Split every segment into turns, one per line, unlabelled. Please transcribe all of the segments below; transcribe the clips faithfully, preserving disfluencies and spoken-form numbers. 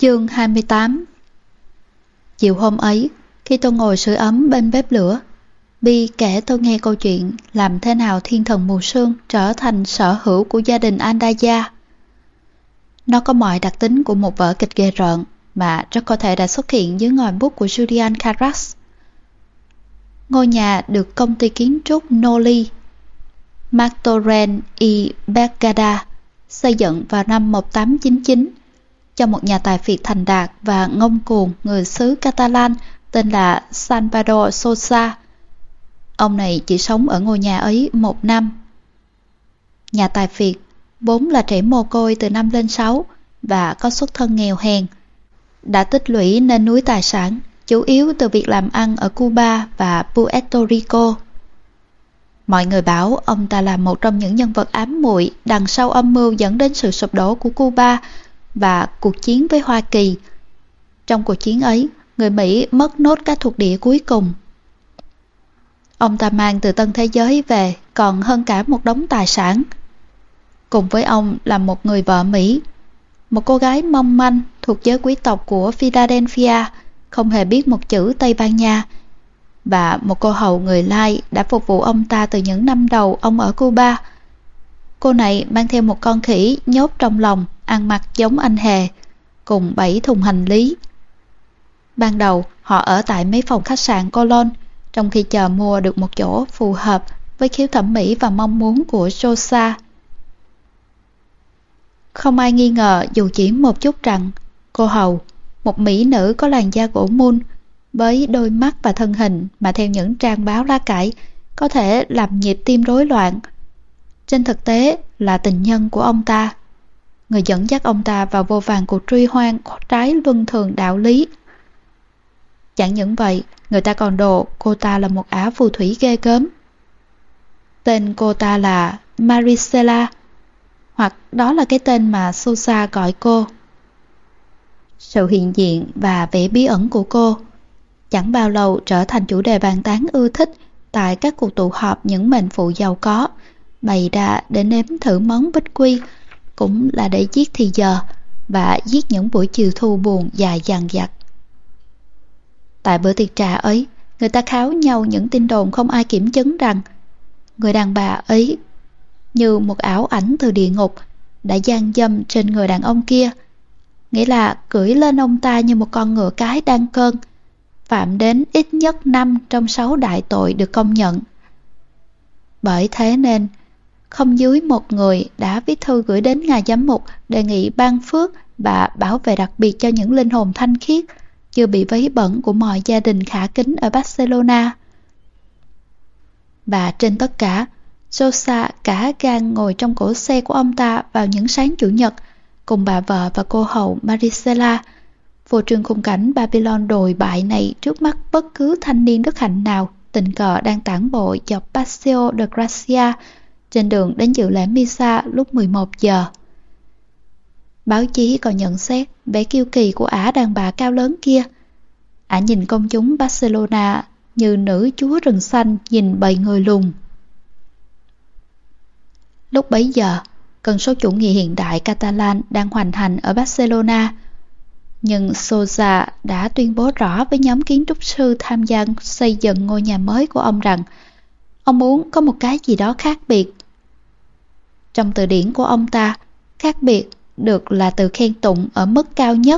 Chương hai mươi tám. Chiều hôm ấy, khi tôi ngồi sưởi ấm bên bếp lửa, Bi kể tôi nghe câu chuyện làm thế nào thiên thần mù sương trở thành sở hữu của gia đình Andaya. Nó có mọi đặc tính của một vở kịch ghê rợn mà rất có thể đã xuất hiện dưới ngòi bút của Julian Carax. Ngôi nhà được công ty kiến trúc Noli Martorell y Bergada xây dựng vào năm một nghìn tám trăm chín mươi chín cho một nhà tài phiệt thành đạt và ngông cuồng người xứ Catalan tên là Salvador Sosa. Ông này chỉ sống ở ngôi nhà ấy một năm. Nhà tài phiệt vốn là trẻ mồ côi từ năm lên sáu và có xuất thân nghèo hèn, đã tích lũy nên núi tài sản, chủ yếu từ việc làm ăn ở Cuba và Puerto Rico. Mọi người bảo ông ta là một trong những nhân vật ám muội đằng sau âm mưu dẫn đến sự sụp đổ của Cuba và cuộc chiến với Hoa Kỳ. Trong cuộc chiến ấy, người Mỹ mất nốt các thuộc địa cuối cùng. Ông ta mang từ Tân Thế Giới về còn hơn cả một đống tài sản. Cùng với ông là một người vợ Mỹ, một cô gái mong manh thuộc giới quý tộc của Philadelphia, không hề biết một chữ Tây Ban Nha, và một cô hầu người Lai đã phục vụ ông ta từ những năm đầu ông ở Cuba. Cô này mang theo một con khỉ nhốt trong lòng, ăn mặc giống anh hề, cùng bảy thùng hành lý. Ban đầu họ ở tại mấy phòng khách sạn Cologne, trong khi chờ mua được một chỗ phù hợp với khiếu thẩm mỹ và mong muốn của Sosa. Không ai nghi ngờ dù chỉ một chút rằng cô hầu, một mỹ nữ có làn da gỗ mun, với đôi mắt và thân hình mà theo những trang báo lá cải có thể làm nhịp tim rối loạn, trên thực tế là tình nhân của ông ta, người dẫn dắt ông ta vào vô vàn cuộc truy hoan trái luân thường đạo lý. Chẳng những vậy, người ta còn đồn cô ta là một ả phù thủy ghê gớm. Tên cô ta là Marisela, hoặc đó là cái tên mà Sosa gọi cô. Sự hiện diện và vẻ bí ẩn của cô chẳng bao lâu trở thành chủ đề bàn tán ưa thích tại các cuộc tụ họp những mệnh phụ giàu có, bày ra để nếm thử món bích quy, cũng là để giết thì giờ và giết những buổi chiều thu buồn dài dằng dặc. Tại bữa tiệc trà ấy, người ta kháo nhau những tin đồn không ai kiểm chứng rằng người đàn bà ấy, như một ảo ảnh từ địa ngục, đã gian dâm trên người đàn ông kia, nghĩa là cưỡi lên ông ta như một con ngựa cái đang cơn, phạm đến ít nhất năm trong sáu đại tội được công nhận. Bởi thế nên, không dưới một người đã viết thư gửi đến ngài giám mục đề nghị ban phước và bảo vệ đặc biệt cho những linh hồn thanh khiết chưa bị vấy bẩn của mọi gia đình khả kính ở Barcelona. Và trên tất cả, Sosa cả gan ngồi trong cỗ xe của ông ta vào những sáng chủ nhật cùng bà vợ và cô hầu Marisela, phô trương khung cảnh Babylon đồi bại này trước mắt bất cứ thanh niên đức hạnh nào tình cờ đang tản bộ dọc Paseo de Gracia trên đường đến dự lễ Misa lúc mười một giờ. Báo chí còn nhận xét vẻ kiêu kỳ của ả đàn bà cao lớn kia. Ả nhìn công chúng Barcelona như nữ chúa rừng xanh nhìn bầy người lùn. Lúc bấy giờ, cơn sốt chủ nghĩa hiện đại Catalan đang hoành hành ở Barcelona. Nhưng Sosa đã tuyên bố rõ với nhóm kiến trúc sư tham gia xây dựng ngôi nhà mới của ông rằng ông muốn có một cái gì đó khác biệt. Trong từ điển của ông ta, khác biệt được là từ khen tụng ở mức cao nhất.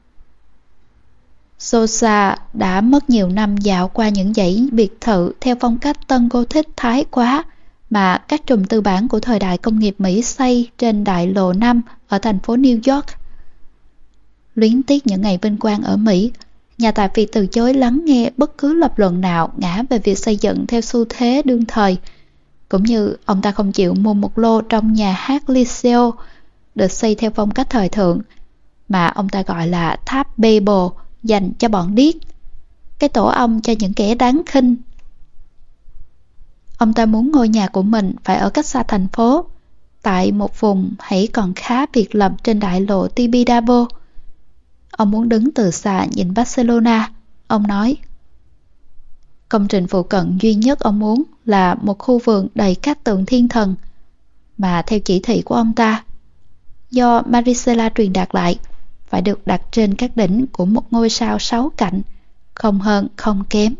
Sosa đã mất nhiều năm dạo qua những dãy biệt thự theo phong cách tân Gothic thái quá mà các trùm tư bản của thời đại công nghiệp Mỹ xây trên đại lộ năm ở thành phố New York. Luyến tiếc những ngày vinh quang ở Mỹ, nhà tài phiệt từ chối lắng nghe bất cứ lập luận nào ngã về việc xây dựng theo xu thế đương thời, cũng như ông ta không chịu mua một lô trong nhà hát Liceo được xây theo phong cách thời thượng, mà ông ta gọi là tháp Babel dành cho bọn điếc, cái tổ ong cho những kẻ đáng khinh. Ông ta muốn ngôi nhà của mình phải ở cách xa thành phố, tại một vùng hãy còn khá biệt lập trên đại lộ Tibidabo. Ông muốn đứng từ xa nhìn Barcelona. Ông nói, công trình phụ cận duy nhất ông muốn là một khu vườn đầy các tượng thiên thần, mà theo chỉ thị của ông ta, do Marisela truyền đạt lại, phải được đặt trên các đỉnh của một ngôi sao sáu cạnh, không hơn không kém.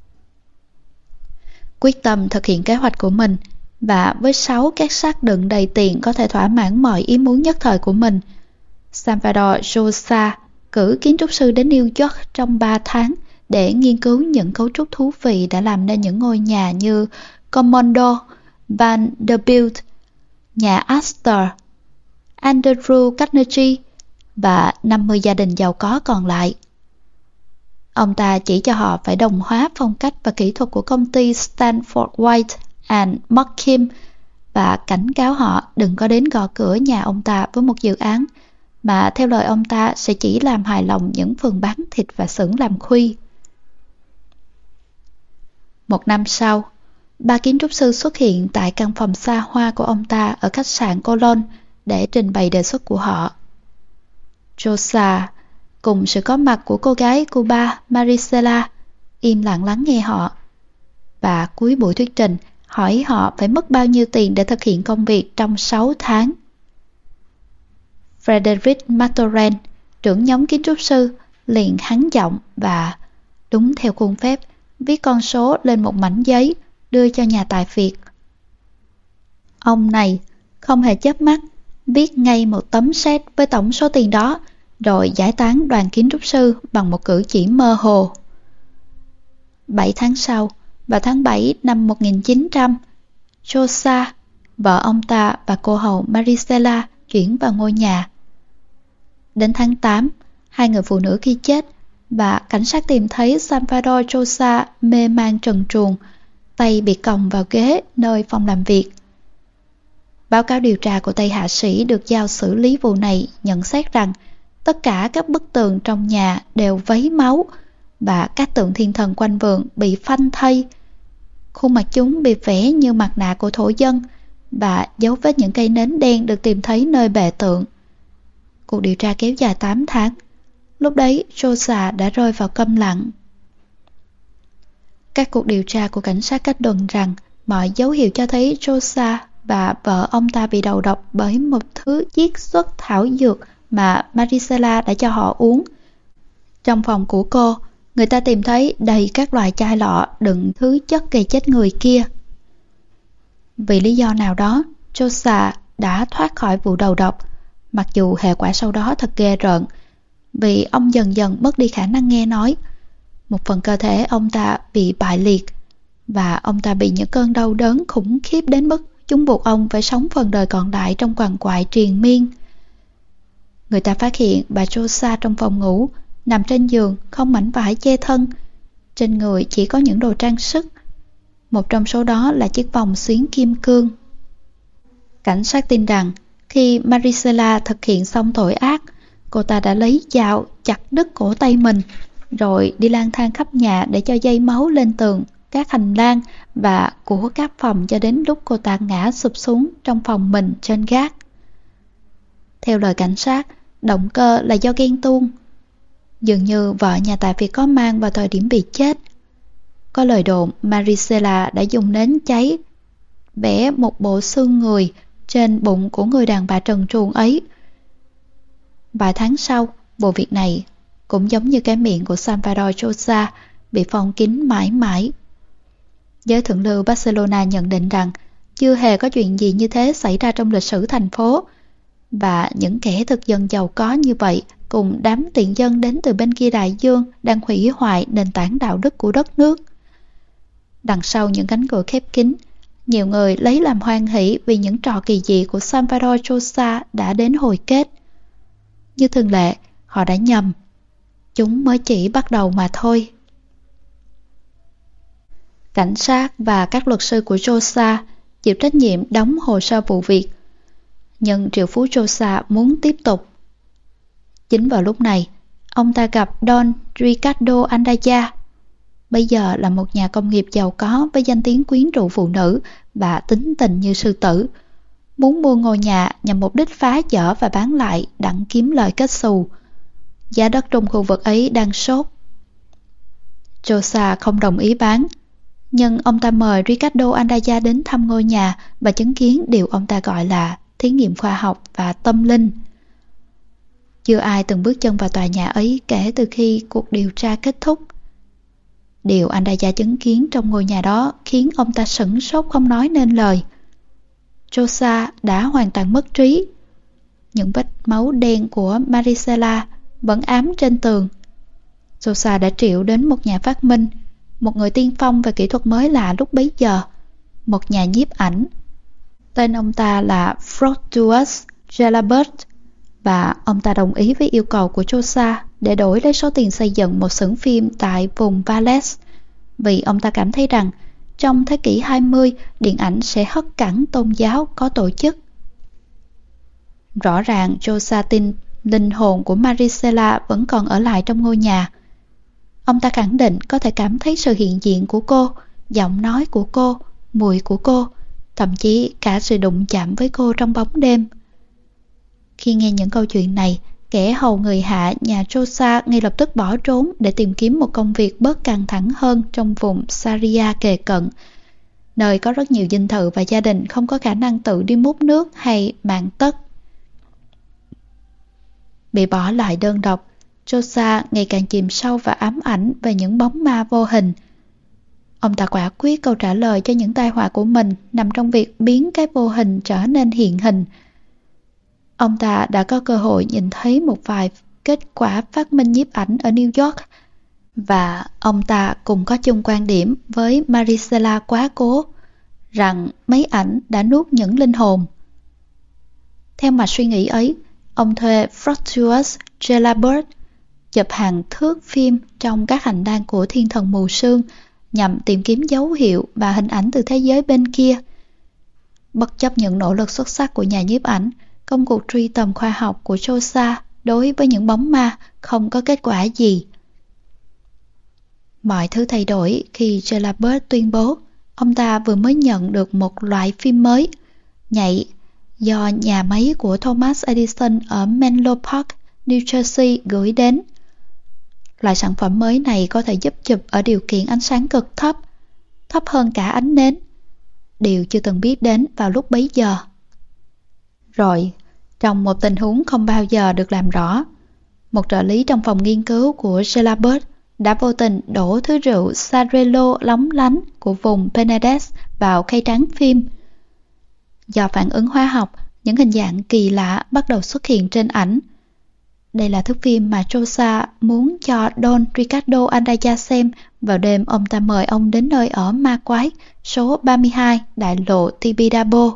Quyết tâm thực hiện kế hoạch của mình, và với sáu két sắt đựng đầy tiền có thể thỏa mãn mọi ý muốn nhất thời của mình, Salvador Llosa cử kiến trúc sư đến New York trong ba tháng để nghiên cứu những cấu trúc thú vị đã làm nên những ngôi nhà như Commodore Vanderbilt, nhà Astor, Andrew Carnegie và năm mươi gia đình giàu có còn lại. Ông ta chỉ cho họ phải đồng hóa phong cách và kỹ thuật của công ty Stanford White and Markham và cảnh cáo họ đừng có đến gõ cửa nhà ông ta với một dự án mà theo lời ông ta sẽ chỉ làm hài lòng những phường bán thịt và xưởng làm khuy. Một năm sau, ba kiến trúc sư xuất hiện tại căn phòng xa hoa của ông ta ở khách sạn Cologne để trình bày đề xuất của họ. Llosa, cùng sự có mặt của cô gái Cuba Marisela, im lặng lắng nghe họ. Và cuối buổi thuyết trình, hỏi họ phải mất bao nhiêu tiền để thực hiện công việc trong sáu tháng. Frederick Matoren, trưởng nhóm kiến trúc sư, liền hắn giọng và, đúng theo khuôn phép, viết con số lên một mảnh giấy, đưa cho nhà tài phiệt. Ông này không hề chớp mắt, viết ngay một tấm séc với tổng số tiền đó, rồi giải tán đoàn kiến trúc sư bằng một cử chỉ mơ hồ. Bảy tháng sau, vào tháng bảy năm một nghìn chín trăm, Llosa, vợ ông ta và cô hầu Marisela chuyển vào ngôi nhà. Đến tháng tám, hai người phụ nữ khi chết, và cảnh sát tìm thấy Salvador Llosa mê man trần truồng, tay bị còng vào ghế nơi phòng làm việc. Báo cáo điều tra của Tây Hạ sĩ được giao xử lý vụ này nhận xét rằng tất cả các bức tường trong nhà đều vấy máu và các tượng thiên thần quanh vườn bị phanh thây. Khuôn mặt chúng bị vẽ như mặt nạ của thổ dân và dấu vết những cây nến đen được tìm thấy nơi bệ tượng. Cuộc điều tra kéo dài tám tháng. Lúc đấy, Llosa đã rơi vào câm lặng. Các cuộc điều tra của cảnh sát kết luận rằng mọi dấu hiệu cho thấy Llosa và vợ ông ta bị đầu độc bởi một thứ chiết xuất thảo dược mà Marisela đã cho họ uống. Trong phòng của cô, người ta tìm thấy đầy các loại chai lọ đựng thứ chất gây chết người kia. Vì lý do nào đó, Llosa đã thoát khỏi vụ đầu độc, mặc dù hệ quả sau đó thật ghê rợn, vì ông dần dần mất đi khả năng nghe nói. Một phần cơ thể ông ta bị bại liệt, và ông ta bị những cơn đau đớn khủng khiếp đến mức chúng buộc ông phải sống phần đời còn lại trong quằn quại triền miên. Người ta phát hiện bà Llosa trong phòng ngủ, nằm trên giường không mảnh vải che thân, trên người chỉ có những đồ trang sức. Một trong số đó là chiếc vòng xuyến kim cương. Cảnh sát tin rằng khi Marisela thực hiện xong tội ác, cô ta đã lấy dao chặt đứt cổ tay mình, rồi đi lang thang khắp nhà để cho dây máu lên tường, các hành lang và của các phòng cho đến lúc cô ta ngã sụp xuống trong phòng mình trên gác. Theo lời cảnh sát, động cơ là do ghen tuông. Dường như vợ nhà tài phiệt có mang vào thời điểm bị chết. Có lời đồn Marisela đã dùng nến cháy vẽ một bộ xương người trên bụng của người đàn bà trần truồng ấy. Vài tháng sau, vụ việc này cũng giống như cái miệng của Salvador Llosa bị phong kín mãi mãi. Giới thượng lưu Barcelona nhận định rằng chưa hề có chuyện gì như thế xảy ra trong lịch sử thành phố, và những kẻ thực dân giàu có như vậy cùng đám tiện dân đến từ bên kia đại dương đang hủy hoại nền tảng đạo đức của đất nước. Đằng sau những cánh cửa khép kín, nhiều người lấy làm hoan hỷ vì những trò kỳ dị của Salvador Llosa đã đến hồi kết. Như thường lệ, họ đã nhầm. Chúng mới chỉ bắt đầu mà thôi. Cảnh sát và các luật sư của Llosa chịu trách nhiệm đóng hồ sơ vụ việc, nhưng triệu phú Llosa muốn tiếp tục. Chính vào lúc này, ông ta gặp Don Ricardo Andaya, bây giờ là một nhà công nghiệp giàu có với danh tiếng quyến rũ phụ nữ và tính tình như sư tử, muốn mua ngôi nhà nhằm mục đích phá dỡ và bán lại đặng kiếm lời kết xù. Giá đất trong khu vực ấy đang sốt. Llosa không đồng ý bán, nhưng ông ta mời Ricardo Andaya đến thăm ngôi nhà và chứng kiến điều ông ta gọi là thí nghiệm khoa học và tâm linh. Chưa ai từng bước chân vào tòa nhà ấy kể từ khi cuộc điều tra kết thúc. Điều Andaya chứng kiến trong ngôi nhà đó khiến ông ta sửng sốt không nói nên lời. Josa đã hoàn toàn mất trí. Những vết máu đen của Marisela vẫn ám trên tường. Josa đã triệu đến một nhà phát minh, một người tiên phong về kỹ thuật mới lạ lúc bấy giờ, một nhà nhiếp ảnh. Tên ông ta là Fructuous Gelabert, và ông ta đồng ý với yêu cầu của Josa để đổi lấy số tiền xây dựng một xưởng phim tại vùng Valais, vì ông ta cảm thấy rằng trong thế kỷ hai mươi, điện ảnh sẽ hất cẳng tôn giáo có tổ chức. Rõ ràng Josa tin linh hồn của Marisela vẫn còn ở lại trong ngôi nhà. Ông ta khẳng định có thể cảm thấy sự hiện diện của cô, giọng nói của cô, mùi của cô, thậm chí cả sự đụng chạm với cô trong bóng đêm. Khi nghe những câu chuyện này, kẻ hầu người hạ nhà Josa ngay lập tức bỏ trốn để tìm kiếm một công việc bớt căng thẳng hơn trong vùng Saria kề cận, nơi có rất nhiều dinh thự và gia đình không có khả năng tự đi múc nước hay mạng tất. Bị bỏ lại đơn độc, Josa ngày càng chìm sâu và ám ảnh về những bóng ma vô hình. Ông ta quả quyết câu trả lời cho những tai họa của mình nằm trong việc biến cái vô hình trở nên hiện hình. Ông ta đã có cơ hội nhìn thấy một vài kết quả phát minh nhiếp ảnh ở New York, và ông ta cùng có chung quan điểm với Marisela quá cố rằng mấy ảnh đã nuốt những linh hồn. Theo mạch suy nghĩ ấy, ông thuê Fructuous Gelabert chụp hàng thước phim trong các hành lang của thiên thần mù sương nhằm tìm kiếm dấu hiệu và hình ảnh từ thế giới bên kia. Bất chấp những nỗ lực xuất sắc của nhà nhiếp ảnh, công cuộc truy tầm khoa học của Josa đối với những bóng ma không có kết quả gì. Mọi thứ thay đổi khi Gelabert tuyên bố ông ta vừa mới nhận được một loại phim mới, nhạy, do nhà máy của Thomas Edison ở Menlo Park, New Jersey gửi đến. Loại sản phẩm mới này có thể giúp chụp ở điều kiện ánh sáng cực thấp, thấp hơn cả ánh nến, điều chưa từng biết đến vào lúc bấy giờ. Rồi, trong một tình huống không bao giờ được làm rõ, một trợ lý trong phòng nghiên cứu của Gelabert đã vô tình đổ thứ rượu Sarello lóng lánh của vùng Penedès vào khay tráng phim. Do phản ứng hóa học, những hình dạng kỳ lạ bắt đầu xuất hiện trên ảnh. Đây là thước phim mà Josa muốn cho Don Ricardo Andaya xem vào đêm ông ta mời ông đến nơi ở ma quái số ba mươi hai đại lộ Tibidabo.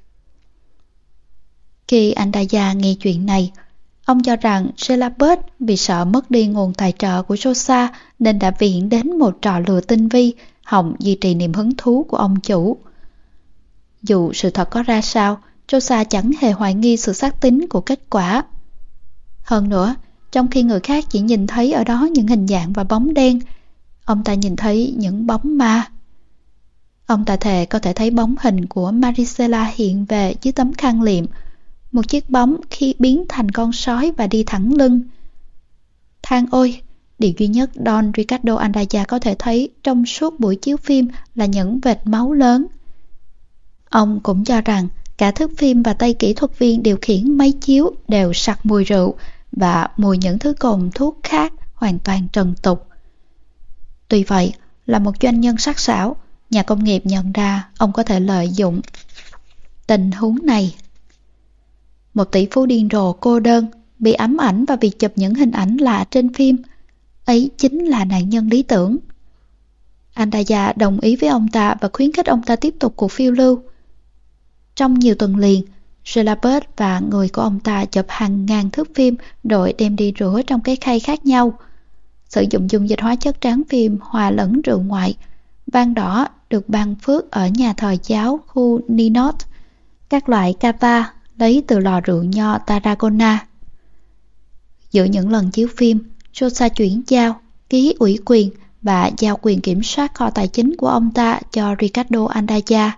Khi Andaya nghe chuyện này, ông cho rằng Gelabert vì sợ mất đi nguồn tài trợ của Josa nên đã viện đến một trò lừa tinh vi, hòng duy trì niềm hứng thú của ông chủ. Dù sự thật có ra sao, Josa chẳng hề hoài nghi sự xác tín của kết quả. Hơn nữa, trong khi người khác chỉ nhìn thấy ở đó những hình dạng và bóng đen, ông ta nhìn thấy những bóng ma. Ông ta thề có thể thấy bóng hình của Marisela hiện về dưới tấm khăn liệm, một chiếc bóng khi biến thành con sói và đi thẳng lưng. Than ôi, điều duy nhất Don Ricardo Andaya có thể thấy trong suốt buổi chiếu phim là những vệt máu lớn. Ông cũng cho rằng cả thước phim và tay kỹ thuật viên điều khiển máy chiếu đều sặc mùi rượu và mùi những thứ cồn thuốc khác hoàn toàn trần tục. Tuy vậy, là một doanh nhân sắc sảo, nhà công nghiệp nhận ra ông có thể lợi dụng tình huống này. Một tỷ phú điên rồ cô đơn, bị ám ảnh và việc chụp những hình ảnh lạ trên phim, ấy chính là nạn nhân lý tưởng. Andaya đồng ý với ông ta và khuyến khích ông ta tiếp tục cuộc phiêu lưu. Trong nhiều tuần liền, Gelabert và người của ông ta chụp hàng ngàn thước phim rồi đem đi rửa trong cái khay khác nhau. Sử dụng dung dịch hóa chất tráng phim hòa lẫn rượu ngoại, vang đỏ được ban phước ở nhà thờ giáo khu Ninot, các loại cava lấy từ lò rượu nho Tarragona. Giữa những lần chiếu phim, Josa chuyển giao, ký ủy quyền và giao quyền kiểm soát kho tài chính của ông ta cho Ricardo Andaya.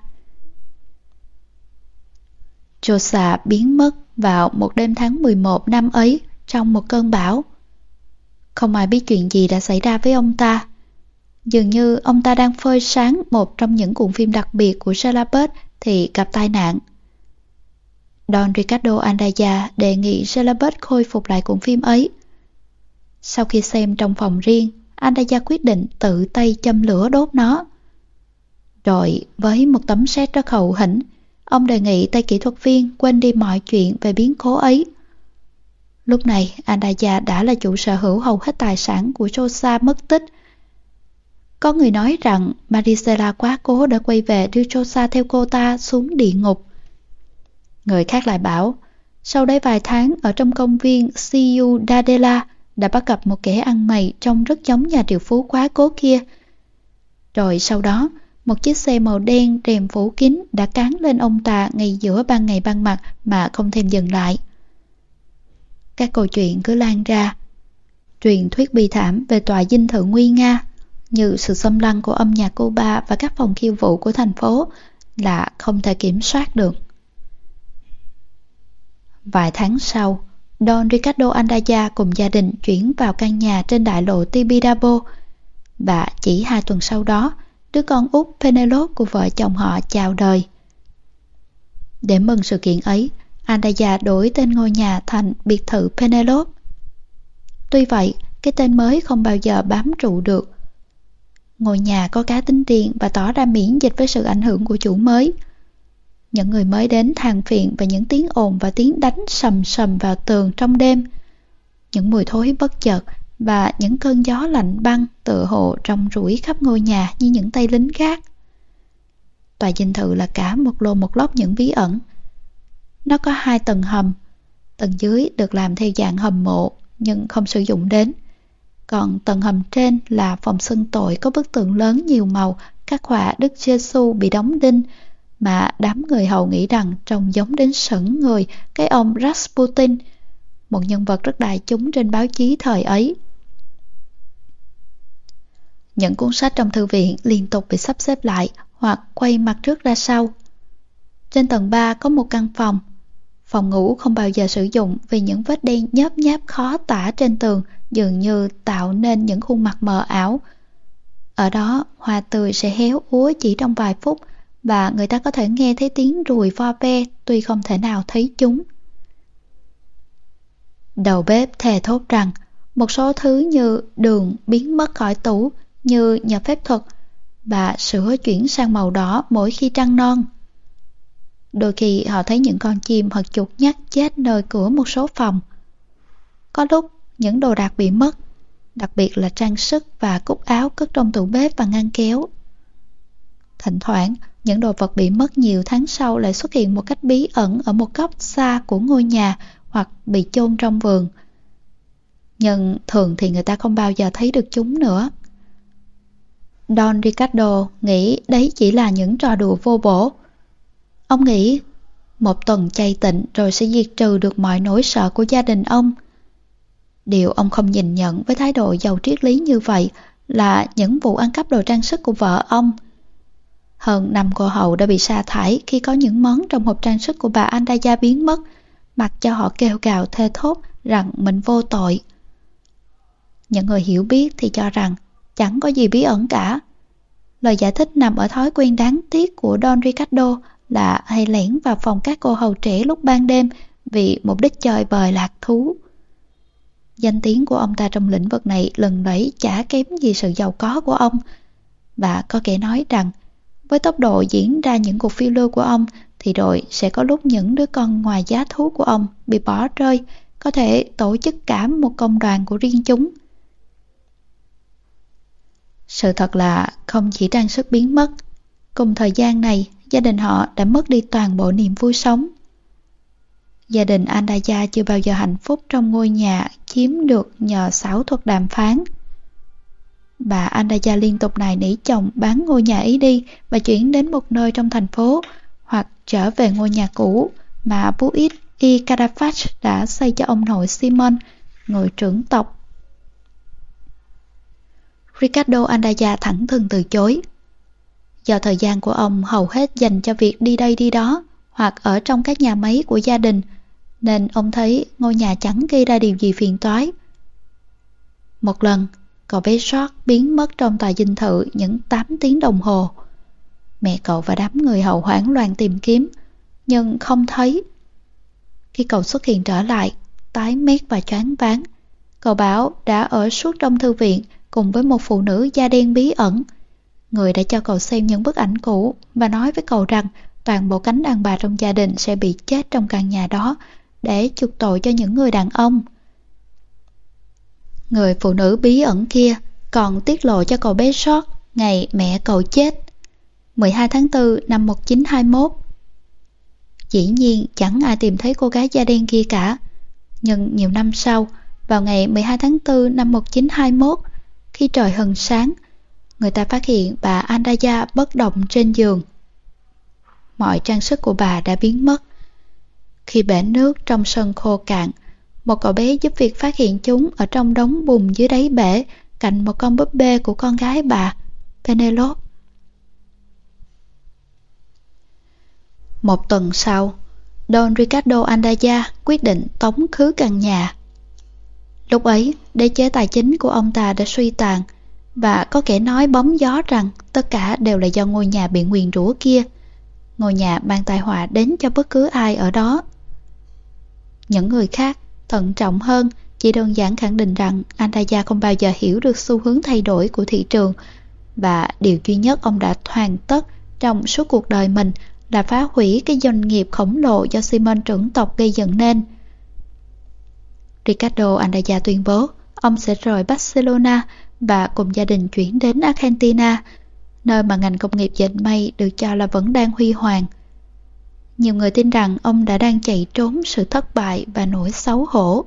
Josa biến mất vào một đêm tháng mười một năm ấy trong một cơn bão. Không ai biết chuyện gì đã xảy ra với ông ta. Dường như ông ta đang phơi sáng một trong những cuộn phim đặc biệt của Gelabert thì gặp tai nạn. Don Ricardo Andaya đề nghị Gelabert khôi phục lại cuộn phim ấy. Sau khi xem trong phòng riêng, Andaya quyết định tự tay châm lửa đốt nó. Rồi với một tấm séc rất hậu hĩnh, ông đề nghị tay kỹ thuật viên quên đi mọi chuyện về biến cố ấy. Lúc này, Andaya đã là chủ sở hữu hầu hết tài sản của Chosa mất tích. Có người nói rằng Marisela quá cố đã quay về đưa Chosa theo cô ta xuống địa ngục. Người khác lại bảo, sau đấy vài tháng ở trong công viên Ciudadela đã bắt gặp một kẻ ăn mày trông rất giống nhà triệu phú quá cố kia. Rồi sau đó, một chiếc xe màu đen rèm phủ kín đã cán lên ông ta ngay giữa ban ngày ban mặt mà không thèm dừng lại. Các câu chuyện cứ lan ra. Truyền thuyết bi thảm về tòa dinh thự nguy nga, như sự xâm lăng của âm nhạc Cuba và các phòng khiêu vũ của thành phố là không thể kiểm soát được. Vài tháng sau, Don Ricardo Andaya cùng gia đình chuyển vào căn nhà trên đại lộ Tibidabo, và chỉ hai tuần sau đó, đứa con út Penelope của vợ chồng họ chào đời. Để mừng sự kiện ấy, Andaya đổi tên ngôi nhà thành biệt thự Penelope. Tuy vậy, cái tên mới không bao giờ bám trụ được. Ngôi nhà có cá tính riêng và tỏ ra miễn dịch với sự ảnh hưởng của chủ mới. Những người mới đến than phiền về những tiếng ồn và tiếng đánh sầm sầm vào tường trong đêm, những mùi thối bất chợt và những cơn gió lạnh băng tựa hồ rong ruổi khắp ngôi nhà như những tay lính gác. Tòa dinh thự là cả một lô một lóc những bí ẩn. Nó có hai tầng hầm. Tầng dưới được làm theo dạng hầm mộ nhưng không sử dụng đến. Còn tầng hầm trên là phòng xưng tội có bức tượng lớn nhiều màu, các họa Đức Giêsu bị đóng đinh, mà đám người hầu nghĩ rằng trông giống đến sững người cái ông Rasputin, một nhân vật rất đại chúng trên báo chí thời ấy. Những cuốn sách trong thư viện liên tục bị sắp xếp lại hoặc quay mặt trước ra sau. Trên tầng ba có một căn phòng. Phòng ngủ không bao giờ sử dụng vì những vết đen nhớp nháp khó tả trên tường dường như tạo nên những khuôn mặt mờ ảo. Ở đó, hoa tươi sẽ héo úa chỉ trong vài phút, và người ta có thể nghe thấy tiếng ruồi vo ve tuy không thể nào thấy chúng. Đầu bếp thề thốt rằng một số thứ như đường biến mất khỏi tủ như nhờ phép thuật, và sữa chuyển sang màu đỏ mỗi khi trăng non. Đôi khi họ thấy những con chim hoặc chuột nhắt chết nơi cửa một số phòng. Có lúc những đồ đạc bị mất, đặc biệt là trang sức và cúc áo cất trong tủ bếp và ngăn kéo. Thỉnh thoảng, những đồ vật bị mất nhiều tháng sau lại xuất hiện một cách bí ẩn ở một góc xa của ngôi nhà hoặc bị chôn trong vườn. Nhưng thường thì người ta không bao giờ thấy được chúng nữa. Don Ricardo nghĩ đấy chỉ là những trò đùa vô bổ. Ông nghĩ một tuần chay tịnh rồi sẽ diệt trừ được mọi nỗi sợ của gia đình ông. Điều ông không nhìn nhận với thái độ giàu triết lý như vậy là những vụ ăn cắp đồ trang sức của vợ ông. Hơn năm cô hầu đã bị sa thải khi có những món trong hộp trang sức của bà Andaya biến mất, mặc cho họ kêu gào thê thốt rằng mình vô tội. Những người hiểu biết thì cho rằng chẳng có gì bí ẩn cả. Lời giải thích nằm ở thói quen đáng tiếc của Don Ricardo là hay lẻn vào phòng các cô hầu trẻ lúc ban đêm vì mục đích chơi bời lạc thú. Danh tiếng của ông ta trong lĩnh vực này lần đẩy chả kém gì sự giàu có của ông, và có kẻ nói rằng với tốc độ diễn ra những cuộc phiêu lưu của ông thì rồi sẽ có lúc những đứa con ngoài giá thú của ông bị bỏ rơi, có thể tổ chức cả một công đoàn của riêng chúng. Sự thật là không chỉ trang sức biến mất, cùng thời gian này gia đình họ đã mất đi toàn bộ niềm vui sống. Gia đình Andaya chưa bao giờ hạnh phúc trong ngôi nhà chiếm được nhờ xảo thuật đàm phán. Bà Andaya liên tục nài nỉ chồng bán ngôi nhà ấy đi và chuyển đến một nơi trong thành phố, hoặc trở về ngôi nhà cũ mà Buit y Cadafat đã xây cho ông nội Simon, người trưởng tộc. Ricardo Andaya thẳng thừng từ chối. Do thời gian của ông hầu hết dành cho việc đi đây đi đó hoặc ở trong các nhà máy của gia đình, nên ông thấy ngôi nhà chẳng gây ra điều gì phiền toái. Một lần, cậu bé George biến mất trong tòa dinh thự những tám tiếng đồng hồ. Mẹ cậu và đám người hầu hoảng loạn tìm kiếm, nhưng không thấy. Khi cậu xuất hiện trở lại, tái mét và choáng váng, cậu bảo đã ở suốt trong thư viện cùng với một phụ nữ da đen bí ẩn. Người đã cho cậu xem những bức ảnh cũ và nói với cậu rằng toàn bộ cánh đàn bà trong gia đình sẽ bị chết trong căn nhà đó để chuộc tội cho những người đàn ông. Người phụ nữ bí ẩn kia còn tiết lộ cho cậu bé George ngày mẹ cậu chết, mười hai tháng tư năm một nghìn chín trăm hai mươi mốt. Dĩ nhiên chẳng ai tìm thấy cô gái da đen kia cả. Nhưng nhiều năm sau, vào ngày mười hai tháng tư năm một nghìn chín trăm hai mươi mốt, khi trời hừng sáng, người ta phát hiện bà Andaya bất động trên giường. Mọi trang sức của bà đã biến mất. Khi bể nước trong sân khô cạn, một cậu bé giúp việc phát hiện chúng ở trong đống bùn dưới đáy bể cạnh một con búp bê của con gái bà, Penelope. Một tuần sau, Don Ricardo Andaya quyết định tống khứ căn nhà. Lúc ấy, đế chế tài chính của ông ta đã suy tàn, và có kẻ nói bóng gió rằng tất cả đều là do ngôi nhà bị nguyền rủa kia. Ngôi nhà mang tai họa đến cho bất cứ ai ở đó. Những người khác, thận trọng hơn, chỉ đơn giản khẳng định rằng Andaya không bao giờ hiểu được xu hướng thay đổi của thị trường, và điều duy nhất ông đã hoàn tất trong suốt cuộc đời mình là phá hủy cái doanh nghiệp khổng lồ do Simon trưởng tộc gây dựng nên. Ricardo Andaya tuyên bố ông sẽ rời Barcelona và cùng gia đình chuyển đến Argentina, nơi mà ngành công nghiệp dệt may được cho là vẫn đang huy hoàng. Nhiều người tin rằng ông đã đang chạy trốn sự thất bại và nỗi xấu hổ.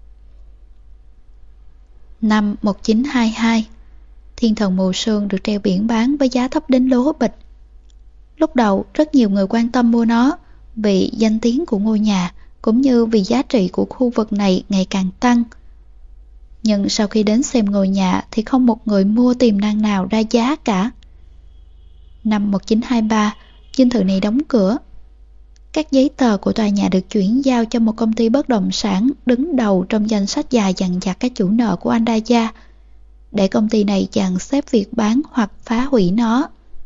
Năm một nghìn chín trăm hai mươi hai, Thiên Thần Mù Sương được treo biển bán với giá thấp đến lố bịch. Lúc đầu, rất nhiều người quan tâm mua nó vì danh tiếng của ngôi nhà cũng như vì giá trị của khu vực này ngày càng tăng. Nhưng sau khi đến xem ngôi nhà thì không một người mua tiềm năng nào ra giá cả. Năm một nghìn chín trăm hai mươi ba, dinh thự này đóng cửa. Các giấy tờ của tòa nhà được chuyển giao cho một công ty bất động sản đứng đầu trong danh sách dài dằng dặc các chủ nợ của Andaya, để công ty này dàn xếp việc bán hoặc phá hủy nó.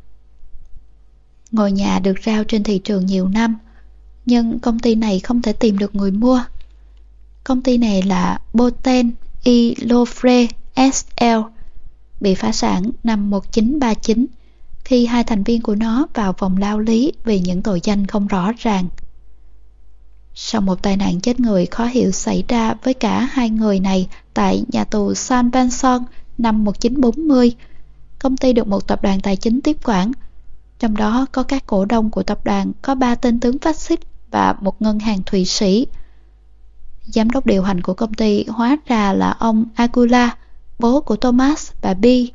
Ngôi nhà được rao trên thị trường nhiều năm, nhưng công ty này không thể tìm được người mua. Công ty này là Boten y Lofre ét lờ, bị phá sản năm một nghìn chín trăm ba mươi chín khi hai thành viên của nó vào vòng lao lý vì những tội danh không rõ ràng. Sau một tai nạn chết người khó hiểu xảy ra với cả hai người này tại nhà tù San Benson năm một nghìn chín trăm bốn mươi, công ty được một tập đoàn tài chính tiếp quản, trong đó có các cổ đông của tập đoàn có ba tên tướng phát xít và một ngân hàng Thụy Sĩ. Giám đốc điều hành của công ty hóa ra là ông Agula, bố của Thomas và Bee.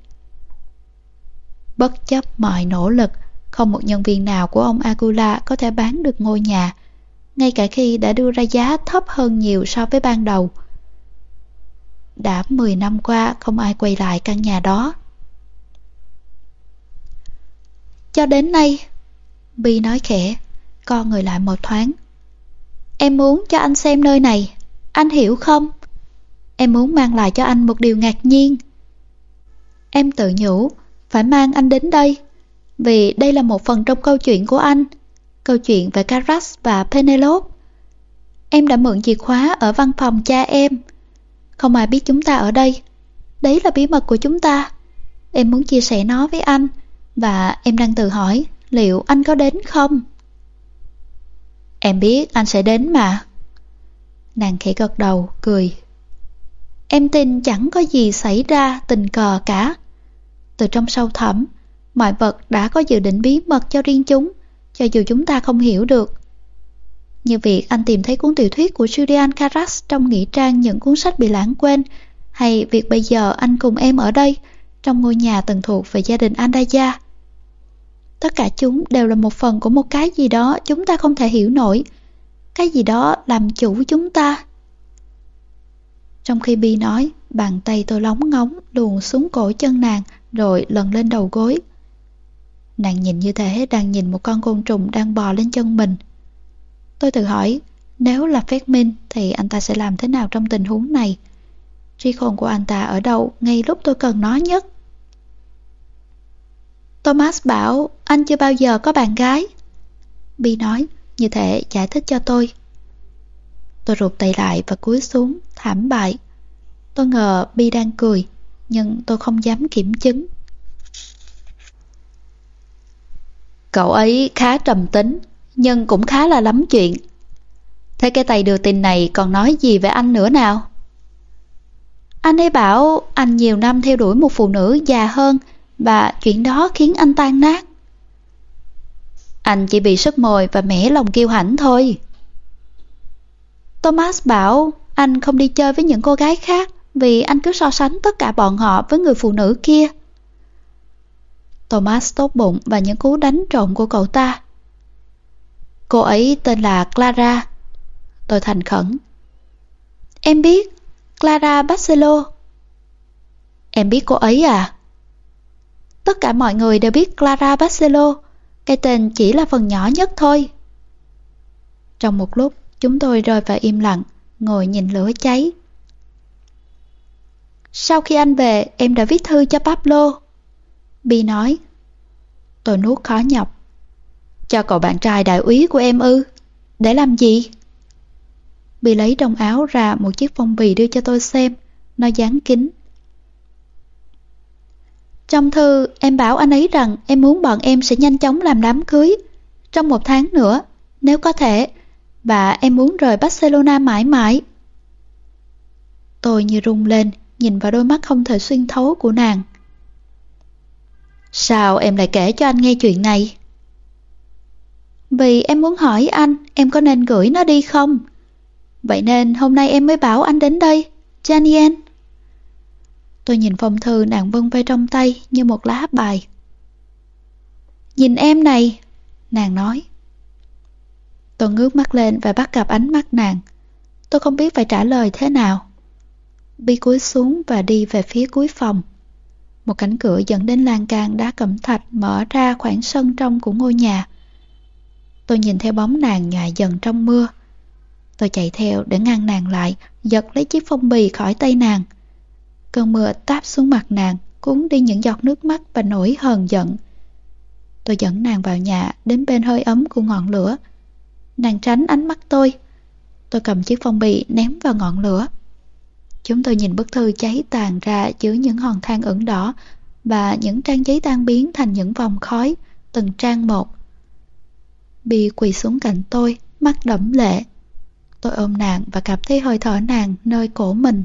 Bất chấp mọi nỗ lực, không một nhân viên nào của ông Agula có thể bán được ngôi nhà, ngay cả khi đã đưa ra giá thấp hơn nhiều so với ban đầu. Đã mười năm qua không ai quay lại căn nhà đó. Cho đến nay, Bee nói khẽ, co người lại một thoáng. Em muốn cho anh xem nơi này, anh hiểu không? Em muốn mang lại cho anh một điều ngạc nhiên. Em tự nhủ, phải mang anh đến đây, vì đây là một phần trong câu chuyện của anh, câu chuyện về Carras và Penelope. Em đã mượn chìa khóa ở văn phòng cha em. Không ai biết chúng ta ở đây. Đấy là bí mật của chúng ta. Em muốn chia sẻ nó với anh, và em đang tự hỏi liệu anh có đến không? Em biết anh sẽ đến mà. Nàng khẽ gật đầu, cười. Em tin chẳng có gì xảy ra tình cờ cả. Từ trong sâu thẳm, mọi vật đã có dự định bí mật cho riêng chúng, cho dù chúng ta không hiểu được. Như việc anh tìm thấy cuốn tiểu thuyết của Julian Carras trong nghĩa trang những cuốn sách bị lãng quên, hay việc bây giờ anh cùng em ở đây, trong ngôi nhà từng thuộc về gia đình Andaya. Tất cả chúng đều là một phần của một cái gì đó chúng ta không thể hiểu nổi, cái gì đó làm chủ chúng ta. Trong khi Bee nói, bàn tay tôi lóng ngóng luồn xuống cổ chân nàng rồi lần lên đầu gối. Nàng nhìn như thế đang nhìn một con côn trùng đang bò lên chân mình. Tôi tự hỏi, nếu là phép minh thì anh ta sẽ làm thế nào trong tình huống này? Trí khôn của anh ta ở đâu ngay lúc tôi cần nó nhất? Thomas bảo anh chưa bao giờ có bạn gái. Bee nói, như thể giải thích cho tôi. Tôi rụt tay lại và cúi xuống, thảm bại. Tôi ngờ Bi đang cười, nhưng tôi không dám kiểm chứng. Cậu ấy khá trầm tính, nhưng cũng khá là lắm chuyện. Thế cái tay đưa tin này còn nói gì về anh nữa nào? Anh ấy bảo anh nhiều năm theo đuổi một phụ nữ già hơn và chuyện đó khiến anh tan nát. Anh chỉ bị sức mồi và mẻ lòng kiêu hãnh thôi. Thomas bảo anh không đi chơi với những cô gái khác vì anh cứ so sánh tất cả bọn họ với người phụ nữ kia. Thomas tốt bụng và những cú đánh trộm của cậu ta. Cô ấy tên là Clara. Tôi thành khẩn. Em biết, Clara Barcelo. Em biết cô ấy à? Tất cả mọi người đều biết Clara Barcelo. Cái tên chỉ là phần nhỏ nhất thôi. Trong một lúc, chúng tôi rơi vào im lặng, ngồi nhìn lửa cháy. Sau khi anh về, em đã viết thư cho Pablo. Bi nói. Tôi nuốt khó nhọc. Cho cậu bạn trai đại úy của em ư? Để làm gì? Bi lấy trong áo ra một chiếc phong bì đưa cho tôi xem. Nó dán kín. Trong thư, em bảo anh ấy rằng em muốn bọn em sẽ nhanh chóng làm đám cưới. Trong một tháng nữa, nếu có thể. Và em muốn rời Barcelona mãi mãi. Tôi như rung lên, nhìn vào đôi mắt không thể xuyên thấu của nàng. Sao em lại kể cho anh nghe chuyện này? Vì em muốn hỏi anh, em có nên gửi nó đi không? Vậy nên hôm nay em mới bảo anh đến đây, Daniel. Tôi nhìn phong thư nàng vân vê trong tay như một lá bài. Nhìn em này, nàng nói. Tôi ngước mắt lên và bắt gặp ánh mắt nàng. Tôi không biết phải trả lời thế nào. Bi cúi xuống và đi về phía cuối phòng. Một cánh cửa dẫn đến lan can đá cẩm thạch mở ra khoảng sân trong của ngôi nhà. Tôi nhìn theo bóng nàng nhòa dần trong mưa. Tôi chạy theo để ngăn nàng lại, giật lấy chiếc phong bì khỏi tay nàng. Cơn mưa táp xuống mặt nàng, cuốn đi những giọt nước mắt và nỗi hờn giận. Tôi dẫn nàng vào nhà, đến bên hơi ấm của ngọn lửa. Nàng tránh ánh mắt tôi. Tôi cầm chiếc phong bì ném vào ngọn lửa. Chúng tôi nhìn bức thư cháy tàn ra dưới những hòn than ửng đỏ và những trang giấy tan biến thành những vòng khói, từng trang một. Bi quỳ xuống cạnh tôi, mắt đẫm lệ. Tôi ôm nàng và cảm thấy hơi thở nàng nơi cổ mình.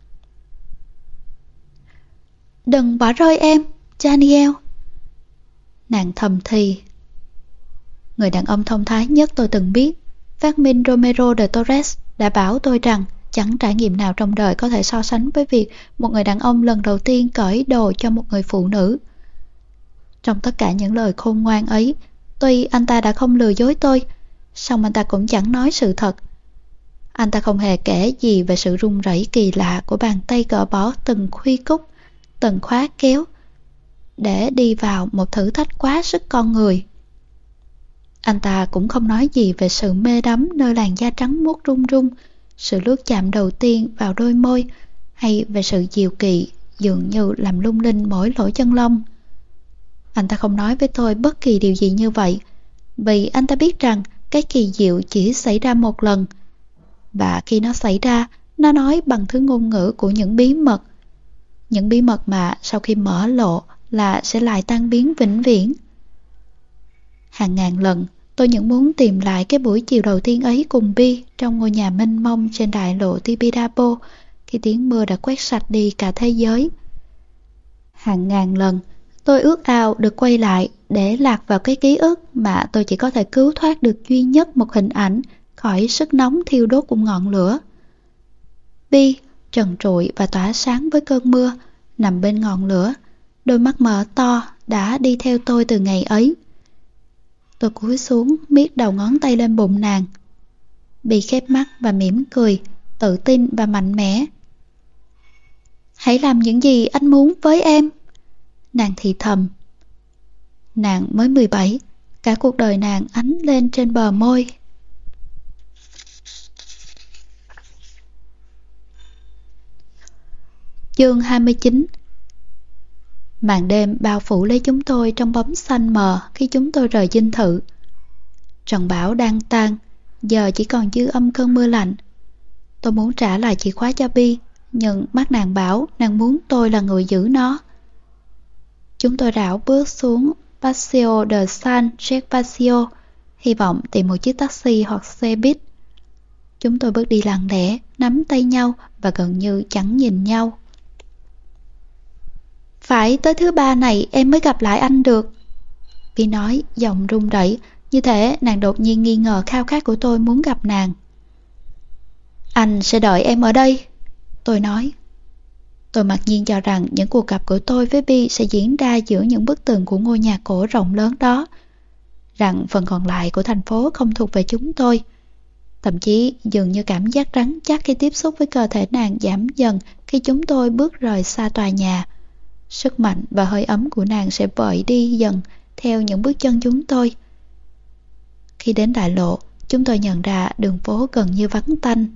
Đừng bỏ rơi em, Daniel. Nàng thầm thì. Người đàn ông thông thái nhất tôi từng biết, phát minh Romero de Torres, đã bảo tôi rằng chẳng trải nghiệm nào trong đời có thể so sánh với việc một người đàn ông lần đầu tiên cởi đồ cho một người phụ nữ. Trong tất cả những lời khôn ngoan ấy, tuy anh ta đã không lừa dối tôi, song anh ta cũng chẳng nói sự thật. Anh ta không hề kể gì về sự run rẩy kỳ lạ của bàn tay gỡ bỏ từng khuy cúc, từng khóa kéo, để đi vào một thử thách quá sức con người. Anh ta cũng không nói gì về sự mê đắm nơi làn da trắng muốt run run, sự lướt chạm đầu tiên vào đôi môi, hay về sự dịu kỵ dường như làm lung linh mỗi lỗ chân lông. Anh ta không nói với tôi bất kỳ điều gì như vậy, vì anh ta biết rằng cái kỳ diệu chỉ xảy ra một lần, và khi nó xảy ra, nó nói bằng thứ ngôn ngữ của những bí mật. Những bí mật mà sau khi mở lộ là sẽ lại tan biến vĩnh viễn. Hàng ngàn lần, tôi những muốn tìm lại cái buổi chiều đầu tiên ấy cùng Bi trong ngôi nhà mênh mông trên đại lộ Tibidabo, khi tiếng mưa đã quét sạch đi cả thế giới. Hàng ngàn lần, tôi ước ao được quay lại để lạc vào cái ký ức mà tôi chỉ có thể cứu thoát được duy nhất một hình ảnh khỏi sức nóng thiêu đốt của ngọn lửa. Bi, trần trụi và tỏa sáng với cơn mưa, nằm bên ngọn lửa, đôi mắt mở to đã đi theo tôi từ ngày ấy. Tôi cúi xuống miết đầu ngón tay lên bụng nàng. Bi khép mắt và mỉm cười, tự tin và mạnh mẽ. Hãy làm những gì anh muốn với em, nàng thì thầm. Nàng mới mười bảy, cả cuộc đời nàng ánh lên trên bờ môi. Chương hai mươi chín. Màn đêm bao phủ lấy chúng tôi trong bóng xanh mờ khi chúng tôi rời dinh thự. Trận bão đang tan, giờ chỉ còn dư âm cơn mưa lạnh. Tôi muốn trả lại chìa khóa cho Bi, nhưng mắt nàng bảo nàng muốn tôi là người giữ nó. Chúng tôi rảo bước xuống Paseo de San Gervasio, hy vọng tìm một chiếc taxi hoặc xe buýt. Chúng tôi bước đi lặng lẽ, nắm tay nhau và gần như chẳng nhìn nhau. Phải tới thứ ba này em mới gặp lại anh được, Bi nói, giọng run rẩy, như thể nàng đột nhiên nghi ngờ khao khát của tôi muốn gặp nàng. Anh sẽ đợi em ở đây, tôi nói. Tôi mặc nhiên cho rằng những cuộc gặp của tôi với Bi sẽ diễn ra giữa những bức tường của ngôi nhà cổ rộng lớn đó, rằng phần còn lại của thành phố không thuộc về chúng tôi. Thậm chí dường như cảm giác rắn chắc khi tiếp xúc với cơ thể nàng giảm dần khi chúng tôi bước rời xa tòa nhà. Sức mạnh và hơi ấm của nàng sẽ vợi đi dần theo những bước chân chúng tôi. Khi đến đại lộ, chúng tôi nhận ra đường phố gần như vắng tanh.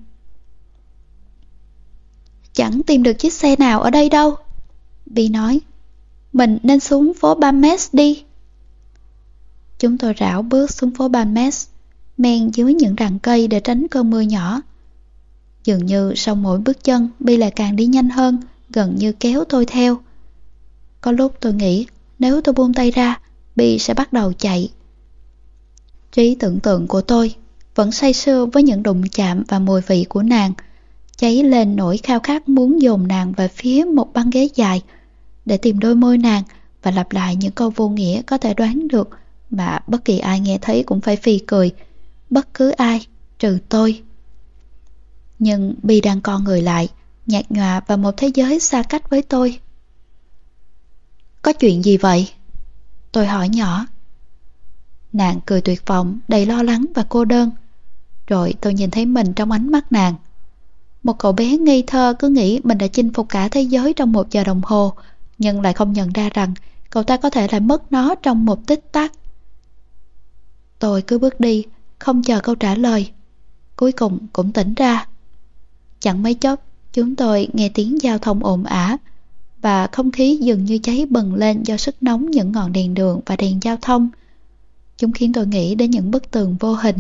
Chẳng tìm được chiếc xe nào ở đây đâu, Bi nói. Mình nên xuống phố Balmes đi. Chúng tôi rảo bước xuống phố Balmes, men dưới những rặng cây để tránh cơn mưa nhỏ. Dường như sau mỗi bước chân, Bi lại càng đi nhanh hơn, gần như kéo tôi theo. Có lúc tôi nghĩ nếu tôi buông tay ra, Bi sẽ bắt đầu chạy. Trí tưởng tượng của tôi vẫn say sưa với những đụng chạm và mùi vị của nàng, cháy lên nỗi khao khát muốn dồn nàng về phía một băng ghế dài để tìm đôi môi nàng và lặp lại những câu vô nghĩa có thể đoán được mà bất kỳ ai nghe thấy cũng phải phì cười, bất cứ ai trừ tôi. Nhưng Bi đang co người lại, nhạt nhòa vào một thế giới xa cách với tôi. Có chuyện gì vậy? Tôi hỏi nhỏ. Nàng cười tuyệt vọng, đầy lo lắng và cô đơn. Rồi tôi nhìn thấy mình trong ánh mắt nàng. Một cậu bé ngây thơ cứ nghĩ mình đã chinh phục cả thế giới trong một giờ đồng hồ, nhưng lại không nhận ra rằng cậu ta có thể lại mất nó trong một tích tắc. Tôi cứ bước đi, không chờ câu trả lời. Cuối cùng cũng tỉnh ra. Chẳng mấy chốc, chúng tôi nghe tiếng giao thông ồn ào và không khí dường như cháy bừng lên do sức nóng những ngọn đèn đường và đèn giao thông. Chúng khiến tôi nghĩ đến những bức tường vô hình.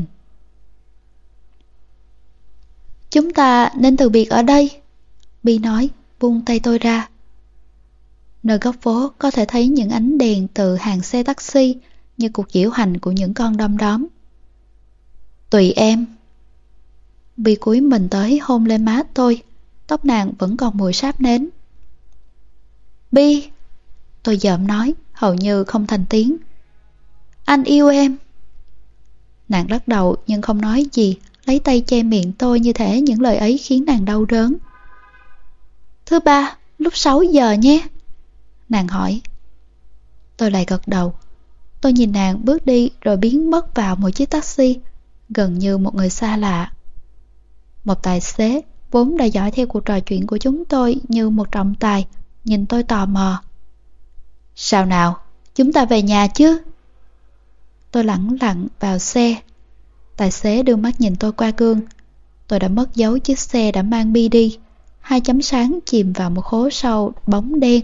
Chúng ta nên từ biệt ở đây, Bi nói, buông tay tôi ra. Nơi góc phố có thể thấy những ánh đèn từ hàng xe taxi như cuộc diễu hành của những con đom đóm. Tùy em. Bi cúi mình tới hôn lên má tôi, tóc nàng vẫn còn mùi sáp nến. Bi, tôi dợm nói, hầu như không thành tiếng. Anh yêu em. Nàng lắc đầu nhưng không nói gì, lấy tay che miệng tôi như thể những lời ấy khiến nàng đau đớn. Thứ ba, lúc sáu giờ nhé, nàng hỏi. Tôi lại gật đầu. Tôi nhìn nàng bước đi rồi biến mất vào một chiếc taxi, gần như một người xa lạ. Một tài xế vốn đã dõi theo cuộc trò chuyện của chúng tôi như một trọng tài, nhìn tôi tò mò. Sao nào, chúng ta về nhà chứ? Tôi lẳng lặng vào xe. Tài xế đưa mắt nhìn tôi qua gương. Tôi đã mất dấu chiếc xe đã mang Bi đi. Hai chấm sáng chìm vào một hố sâu bóng đen.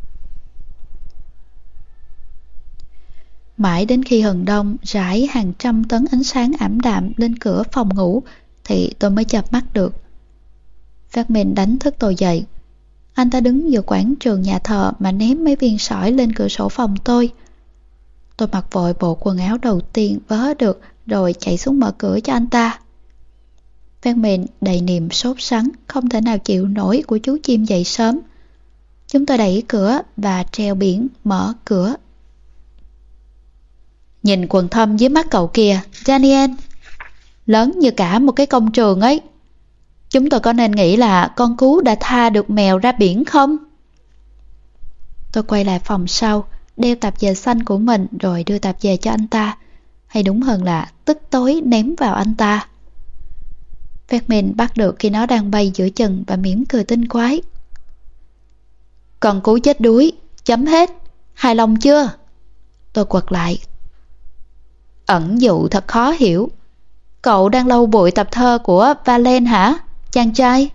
Mãi đến khi hừng đông rải hàng trăm tấn ánh sáng ảm đạm lên cửa phòng ngủ thì tôi mới chợp mắt được. Phát Minh đánh thức tôi dậy. Anh ta đứng giữa quảng trường nhà thờ mà ném mấy viên sỏi lên cửa sổ phòng tôi. Tôi mặc vội bộ quần áo đầu tiên vớ được rồi chạy xuống mở cửa cho anh ta. Phát Minh đầy niềm sốt sắng, không thể nào chịu nổi của chú chim dậy sớm. Chúng tôi đẩy cửa và treo biển mở cửa. Nhìn quần thâm dưới mắt cậu kìa, Daniel. Lớn như cả một cái công trường ấy. Chúng tôi có nên nghĩ là con cú đã tha được mèo ra biển không? Tôi quay lại phòng sau, đeo tạp dề xanh của mình rồi đưa tạp dề cho anh ta. Hay đúng hơn là tức tối ném vào anh ta. Phát Minh bắt được khi nó đang bay giữa chừng và mỉm cười tinh quái. Con cú chết đuối, chấm hết. Hài lòng chưa? Tôi quật lại. Ẩn dụ thật khó hiểu. Cậu đang lau bụi tập thơ của Valen hả, chàng trai?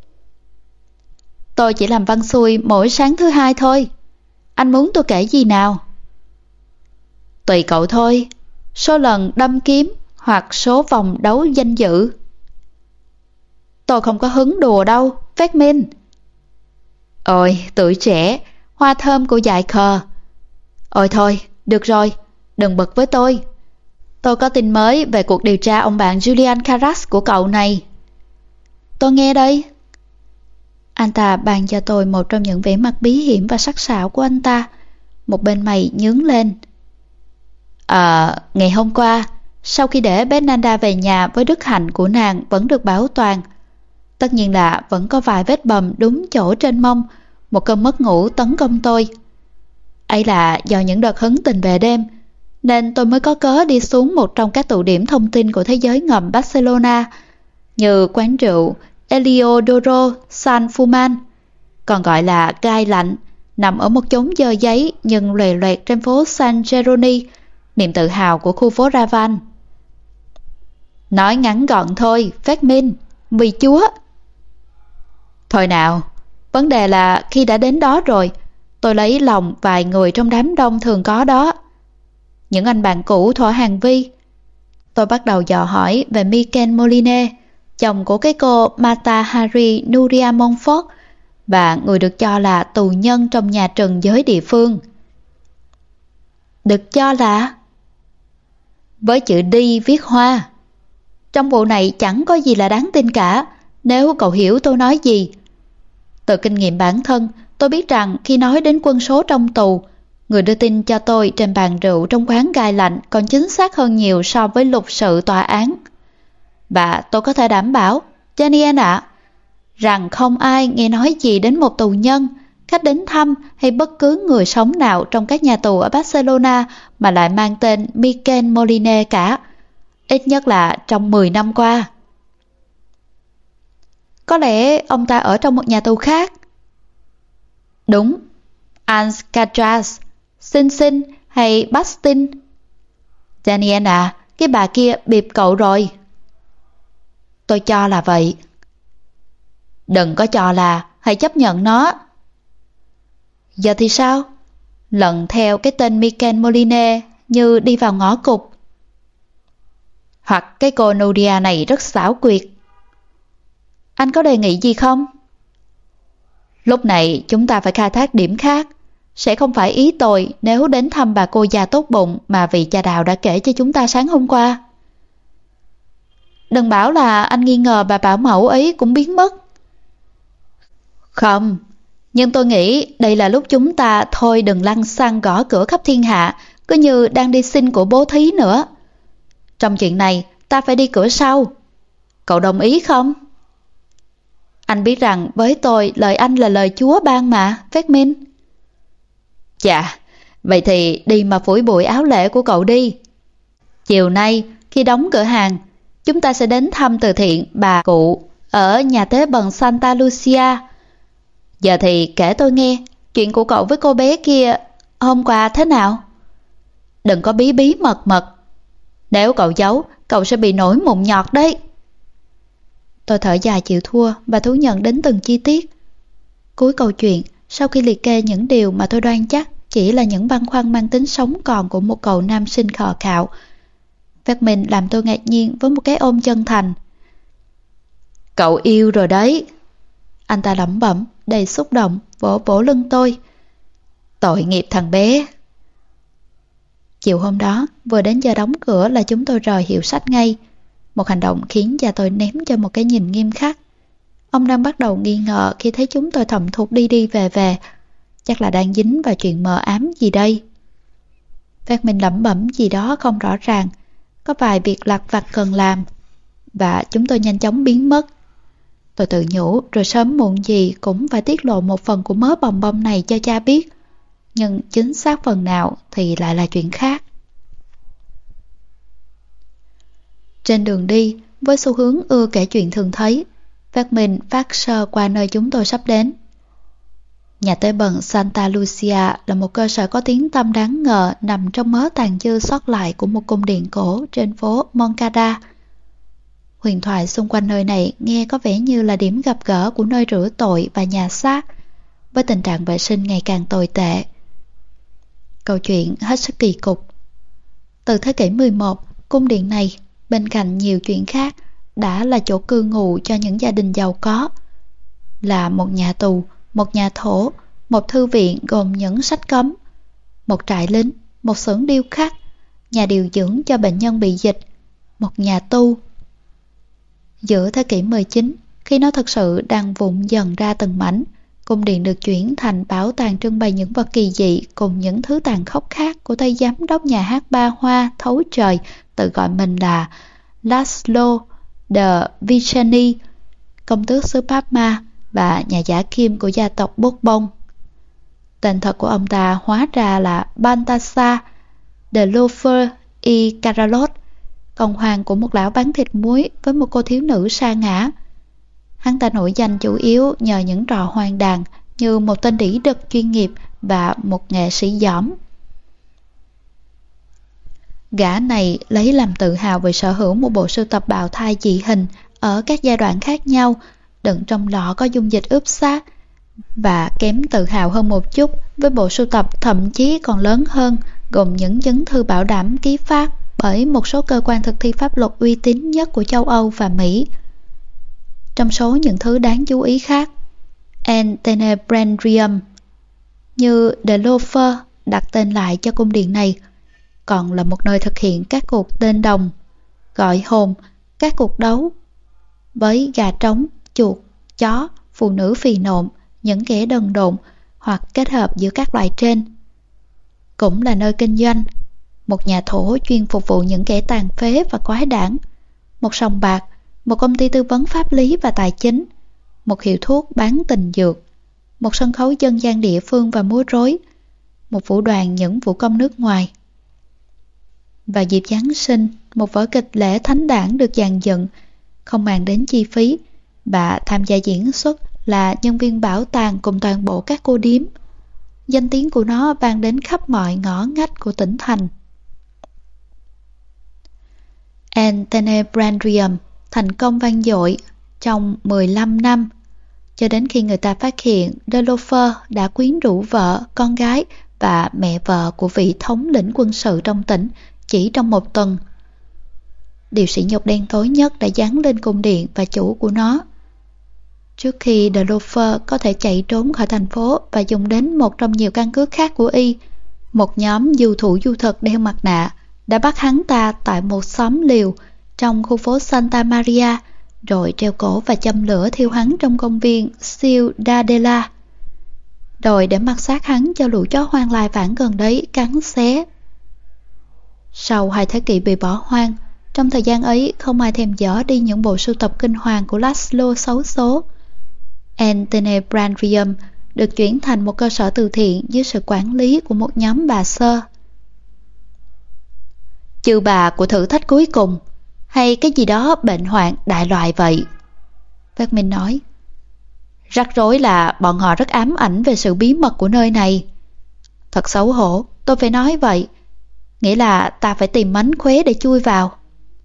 Tôi chỉ làm văn xuôi mỗi sáng thứ hai thôi. Anh muốn tôi kể gì nào? Tùy cậu thôi. Số lần đâm kiếm hoặc số vòng đấu danh dự. Tôi không có hứng đùa đâu, Phát Minh. Ôi, tuổi trẻ, hoa thơm của dại khờ. Ôi thôi, được rồi, đừng bực với tôi. Tôi có tin mới về cuộc điều tra ông bạn Julian Carras của cậu này. Tôi nghe đây. Anh ta bàn cho tôi một trong những vẻ mặt bí hiểm và sắc sảo của anh ta. Một bên mày nhướng lên. À, ngày hôm qua, sau khi để Bernarda về nhà với đức hạnh của nàng vẫn được bảo toàn, tất nhiên là vẫn có vài vết bầm đúng chỗ trên mông. Một cơn mất ngủ tấn công tôi. Ấy là do những đợt hứng tình về đêm, nên tôi mới có cớ đi xuống một trong các tụ điểm thông tin của thế giới ngầm Barcelona, như quán rượu Eliodoro San Fuman, còn gọi là gai lạnh, nằm ở một chốn dơ giấy nhưng lòe loẹt trên phố San Geroni, niềm tự hào của khu phố Raval. Nói ngắn gọn thôi, Phát Minh, vì Chúa. Thôi nào, vấn đề là khi đã đến đó rồi, tôi lấy lòng vài người trong đám đông thường có đó. Những anh bạn cũ thuở hàng vi. Tôi bắt đầu dò hỏi về Mikel Moline, chồng của cái cô Mata Hari Nuria Montfort, và người được cho là tù nhân trong nhà trừng giới địa phương. Được cho là... với chữ D viết hoa. Trong vụ này chẳng có gì là đáng tin cả, nếu cậu hiểu tôi nói gì. Từ kinh nghiệm bản thân, tôi biết rằng khi nói đến quân số trong tù, người đưa tin cho tôi trên bàn rượu trong quán gai lạnh còn chính xác hơn nhiều so với lục sự tòa án. Và tôi có thể đảm bảo, Daniel ạ, rằng không ai nghe nói gì đến một tù nhân, khách đến thăm hay bất cứ người sống nào trong các nhà tù ở Barcelona mà lại mang tên Mikel Moline cả, ít nhất là trong mười năm qua. Có lẽ ông ta ở trong một nhà tù khác. Đúng, Alcatraz, Sin Sin hay Bastin. Daniel à, cái bà kia bịp cậu rồi. Tôi cho là vậy. Đừng có cho là, hãy chấp nhận nó. Giờ thì sao? Lần theo cái tên Mikel Moline như đi vào ngõ cụt. Hoặc cái cô Nuria này rất xảo quyệt. Anh có đề nghị gì không? Lúc này chúng ta phải khai thác điểm khác. Sẽ không phải ý tôi nếu đến thăm bà cô già tốt bụng mà vị cha Đào đã kể cho chúng ta sáng hôm qua. Đừng bảo là anh nghi ngờ bà bảo mẫu ấy cũng biến mất. Không, nhưng tôi nghĩ đây là lúc chúng ta thôi đừng lăng xăng gõ cửa khắp thiên hạ, cứ như đang đi xin của bố thí nữa. Trong chuyện này, ta phải đi cửa sau. Cậu đồng ý không? Anh biết rằng với tôi lời anh là lời Chúa ban mà, Phát Minh. Chà, vậy thì đi mà phủi bụi áo lễ của cậu đi. Chiều nay, khi đóng cửa hàng, chúng ta sẽ đến thăm từ thiện bà cụ ở nhà tế bần Santa Lucia. Giờ thì kể tôi nghe, chuyện của cậu với cô bé kia hôm qua thế nào? Đừng có bí bí mật mật. Nếu cậu giấu, cậu sẽ bị nổi mụn nhọt đấy. Tôi thở dài chịu thua và thú nhận đến từng chi tiết. Cuối câu chuyện, sau khi liệt kê những điều mà tôi đoan chắc chỉ là những băn khoăn mang tính sống còn của một cậu nam sinh khờ khạo, Phát Minh làm tôi ngạc nhiên với một cái ôm chân thành. Cậu yêu rồi đấy. Anh ta lẩm bẩm, đầy xúc động, vỗ vỗ lưng tôi. Tội nghiệp thằng bé. Chiều hôm đó, vừa đến giờ đóng cửa là chúng tôi rời hiệu sách ngay. Một hành động khiến cha tôi ném cho một cái nhìn nghiêm khắc. Ông đang bắt đầu nghi ngờ khi thấy chúng tôi thầm thụt đi đi về về. Chắc là đang dính vào chuyện mờ ám gì đây. Phát Minh lẩm bẩm gì đó không rõ ràng. Có vài việc lặt vặt cần làm. Và chúng tôi nhanh chóng biến mất. Tôi tự nhủ rồi sớm muộn gì cũng phải tiết lộ một phần của mớ bòng bong này cho cha biết. Nhưng chính xác phần nào thì lại là chuyện khác. Trên đường đi, với xu hướng ưa kể chuyện thường thấy, Phát Minh phát sơ qua nơi chúng tôi sắp đến. Nhà tế bần Santa Lucia là một cơ sở có tiếng tăm đáng ngờ nằm trong mớ tàn dư sót lại của một cung điện cổ trên phố Moncada. Huyền thoại xung quanh nơi này nghe có vẻ như là điểm gặp gỡ của nơi rửa tội và nhà xác, với tình trạng vệ sinh ngày càng tồi tệ. Câu chuyện hết sức kỳ cục. Từ thế kỷ mười một, cung điện này, bên cạnh nhiều chuyện khác, đã là chỗ cư ngụ cho những gia đình giàu có, là một nhà tù, một nhà thổ, một thư viện gồm những sách cấm, một trại lính, một xưởng điêu khắc, nhà điều dưỡng cho bệnh nhân bị dịch, một nhà tu. Giữa thế kỷ mười chín, khi nó thực sự đang vụn dần ra từng mảnh, cung điện được chuyển thành bảo tàng trưng bày những vật kỳ dị cùng những thứ tàn khốc khác của tay giám đốc nhà hát ba hoa thấu trời tự gọi mình là Laszlo de Viceni, công tước xứ Parma và nhà giả kim của gia tộc Bourbon. Tên thật của ông ta hóa ra là Balthasar de Lofer y Carolot, con hoàng của một lão bán thịt muối với một cô thiếu nữ sa ngã. Hắn ta nổi danh chủ yếu nhờ những trò hoang đàn như một tên đĩ đực chuyên nghiệp và một nghệ sĩ dỏm. Gã này lấy làm tự hào vì sở hữu một bộ sưu tập bào thai dị hình ở các giai đoạn khác nhau, đựng trong lọ có dung dịch ướp xác, và kém tự hào hơn một chút với bộ sưu tập thậm chí còn lớn hơn, gồm những chứng thư bảo đảm ký phát bởi một số cơ quan thực thi pháp luật uy tín nhất của châu Âu và Mỹ. Trong số những thứ đáng chú ý khác, Antenebrandrium, như De Lofer đặt tên lại cho cung điện này, còn là một nơi thực hiện các cuộc tên đồng, gọi hồn, các cuộc đấu với gà trống, chuột, chó, phụ nữ phì nộn, những kẻ đần độn hoặc kết hợp giữa các loài trên. Cũng là nơi kinh doanh, một nhà thổ chuyên phục vụ những kẻ tàn phế và quái đản, một sòng bạc, một công ty tư vấn pháp lý và tài chính, một hiệu thuốc bán tình dược, một sân khấu dân gian địa phương và múa rối, một vũ đoàn những vũ công nước ngoài. Vào dịp Giáng sinh, một vở kịch lễ thánh đản được dàn dựng, không màng đến chi phí, và tham gia diễn xuất là nhân viên bảo tàng cùng toàn bộ các cô điếm. Danh tiếng của nó vang đến khắp mọi ngõ ngách của tỉnh thành. Antenebrandrium thành công vang dội trong mười lăm năm, cho đến khi người ta phát hiện De Lofer đã quyến rũ vợ, con gái và mẹ vợ của vị thống lĩnh quân sự trong tỉnh chỉ trong một tuần. Điều sỉ nhục đen tối nhất đã giáng lên cung điện và chủ của nó. Trước khi De Lofer có thể chạy trốn khỏi thành phố và dùng đến một trong nhiều căn cứ khác của y, một nhóm du thủ du thực đeo mặt nạ đã bắt hắn ta tại một xóm liều trong khu phố Santa Maria, rồi treo cổ và châm lửa thiêu hắn trong công viên Ciudadela, rồi để mặc xác hắn cho lũ chó hoang lai vãng gần đấy cắn xé. Sau hai thế kỷ bị bỏ hoang, trong thời gian ấy không ai thèm dỡ đi những bộ sưu tập kinh hoàng của Laszlo xấu số. Antenebrandrium được chuyển thành một cơ sở từ thiện dưới sự quản lý của một nhóm bà sơ. Chư bà của thử thách cuối cùng, hay cái gì đó bệnh hoạn đại loại vậy, Phát Minh nói. Rắc rối là bọn họ rất ám ảnh về sự bí mật của nơi này. Thật xấu hổ, tôi phải nói vậy. Nghĩa là ta phải tìm mánh khóe để chui vào.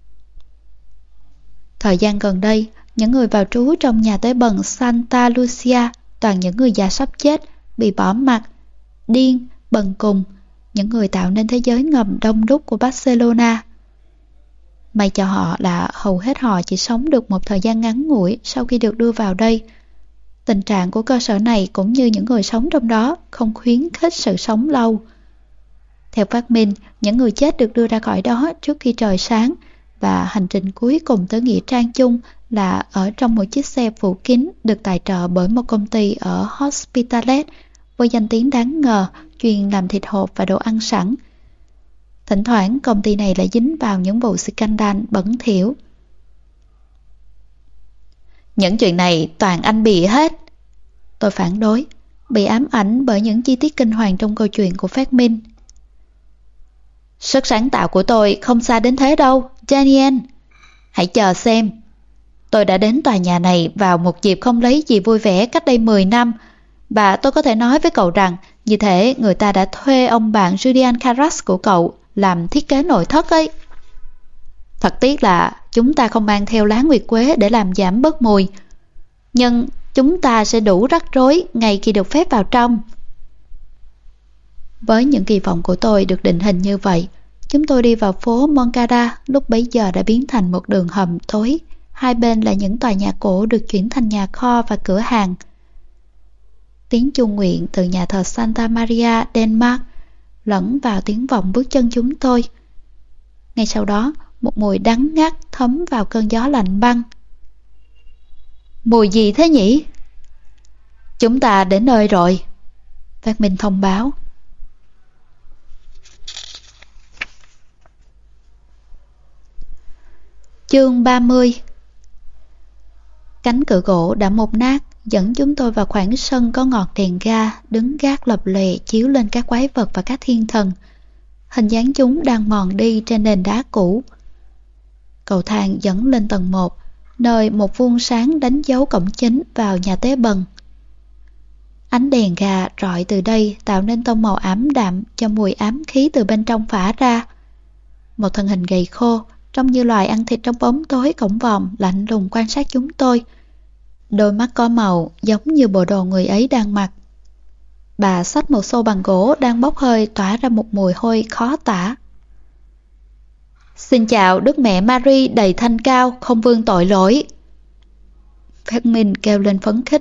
Thời gian gần đây, những người vào trú trong nhà tế bần Santa Lucia toàn những người già sắp chết, bị bỏ mặc, điên, bần cùng, những người tạo nên thế giới ngầm đông đúc của Barcelona. May cho họ là hầu hết họ chỉ sống được một thời gian ngắn ngủi sau khi được đưa vào đây. Tình trạng của cơ sở này cũng như những người sống trong đó không khuyến khích sự sống lâu. Theo Phát Minh, những người chết được đưa ra khỏi đó trước khi trời sáng, và hành trình cuối cùng tới nghĩa trang chung là ở trong một chiếc xe phủ kín được tài trợ bởi một công ty ở Hospitalet với danh tiếng đáng ngờ chuyên làm thịt hộp và đồ ăn sẵn. Thỉnh thoảng công ty này lại dính vào những vụ scandal bẩn thỉu. Những chuyện này toàn anh bịa hết. Tôi phản đối, bị ám ảnh bởi những chi tiết kinh hoàng trong câu chuyện của Phát Minh. Sức sáng tạo của tôi không xa đến thế đâu, Daniel. Hãy chờ xem. Tôi đã đến tòa nhà này vào một dịp không lấy gì vui vẻ cách đây mười năm, và tôi có thể nói với cậu rằng như thế người ta đã thuê ông bạn Julian Carras của cậu làm thiết kế nội thất ấy. Thật tiếc là chúng ta không mang theo lá nguyệt quế để làm giảm bớt mùi, nhưng chúng ta sẽ đủ rắc rối ngay khi được phép vào trong. Với những kỳ vọng của tôi được định hình như vậy, chúng tôi đi vào phố Moncada lúc bấy giờ đã biến thành một đường hầm tối hai bên là những tòa nhà cổ được chuyển thành nhà kho và cửa hàng. Tiếng chuông nguyện từ nhà thờ Santa Maria Denmark lẫn vào tiếng vọng bước chân chúng tôi. Ngay sau đó, một mùi đắng ngắt thấm vào cơn gió lạnh băng. Mùi gì thế nhỉ? Chúng ta đến nơi rồi, Phát Minh thông báo. Chương ba mươi. Cánh cửa gỗ đã mục nát dẫn chúng tôi vào khoảng sân có ngọn đèn ga đứng gác lập lòe chiếu lên các quái vật và các thiên thần. Hình dáng chúng đang mòn đi trên nền đá cũ. Cầu thang dẫn lên tầng một, nơi một vuông sáng đánh dấu cổng chính vào nhà tế bần. Ánh đèn gà rọi từ đây tạo nên tông màu ảm đạm cho mùi ám khí từ bên trong phả ra. Một thân hình gầy khô, trông như loài ăn thịt trong bóng tối cổng vòm lạnh lùng quan sát chúng tôi. Đôi mắt có màu giống như bộ đồ người ấy đang mặc. Bà xách một xô bằng gỗ đang bốc hơi tỏa ra một mùi hôi khó tả. Xin chào Đức Mẹ Mary đầy thanh cao, không vương tội lỗi. Phát Minh kêu lên phấn khích.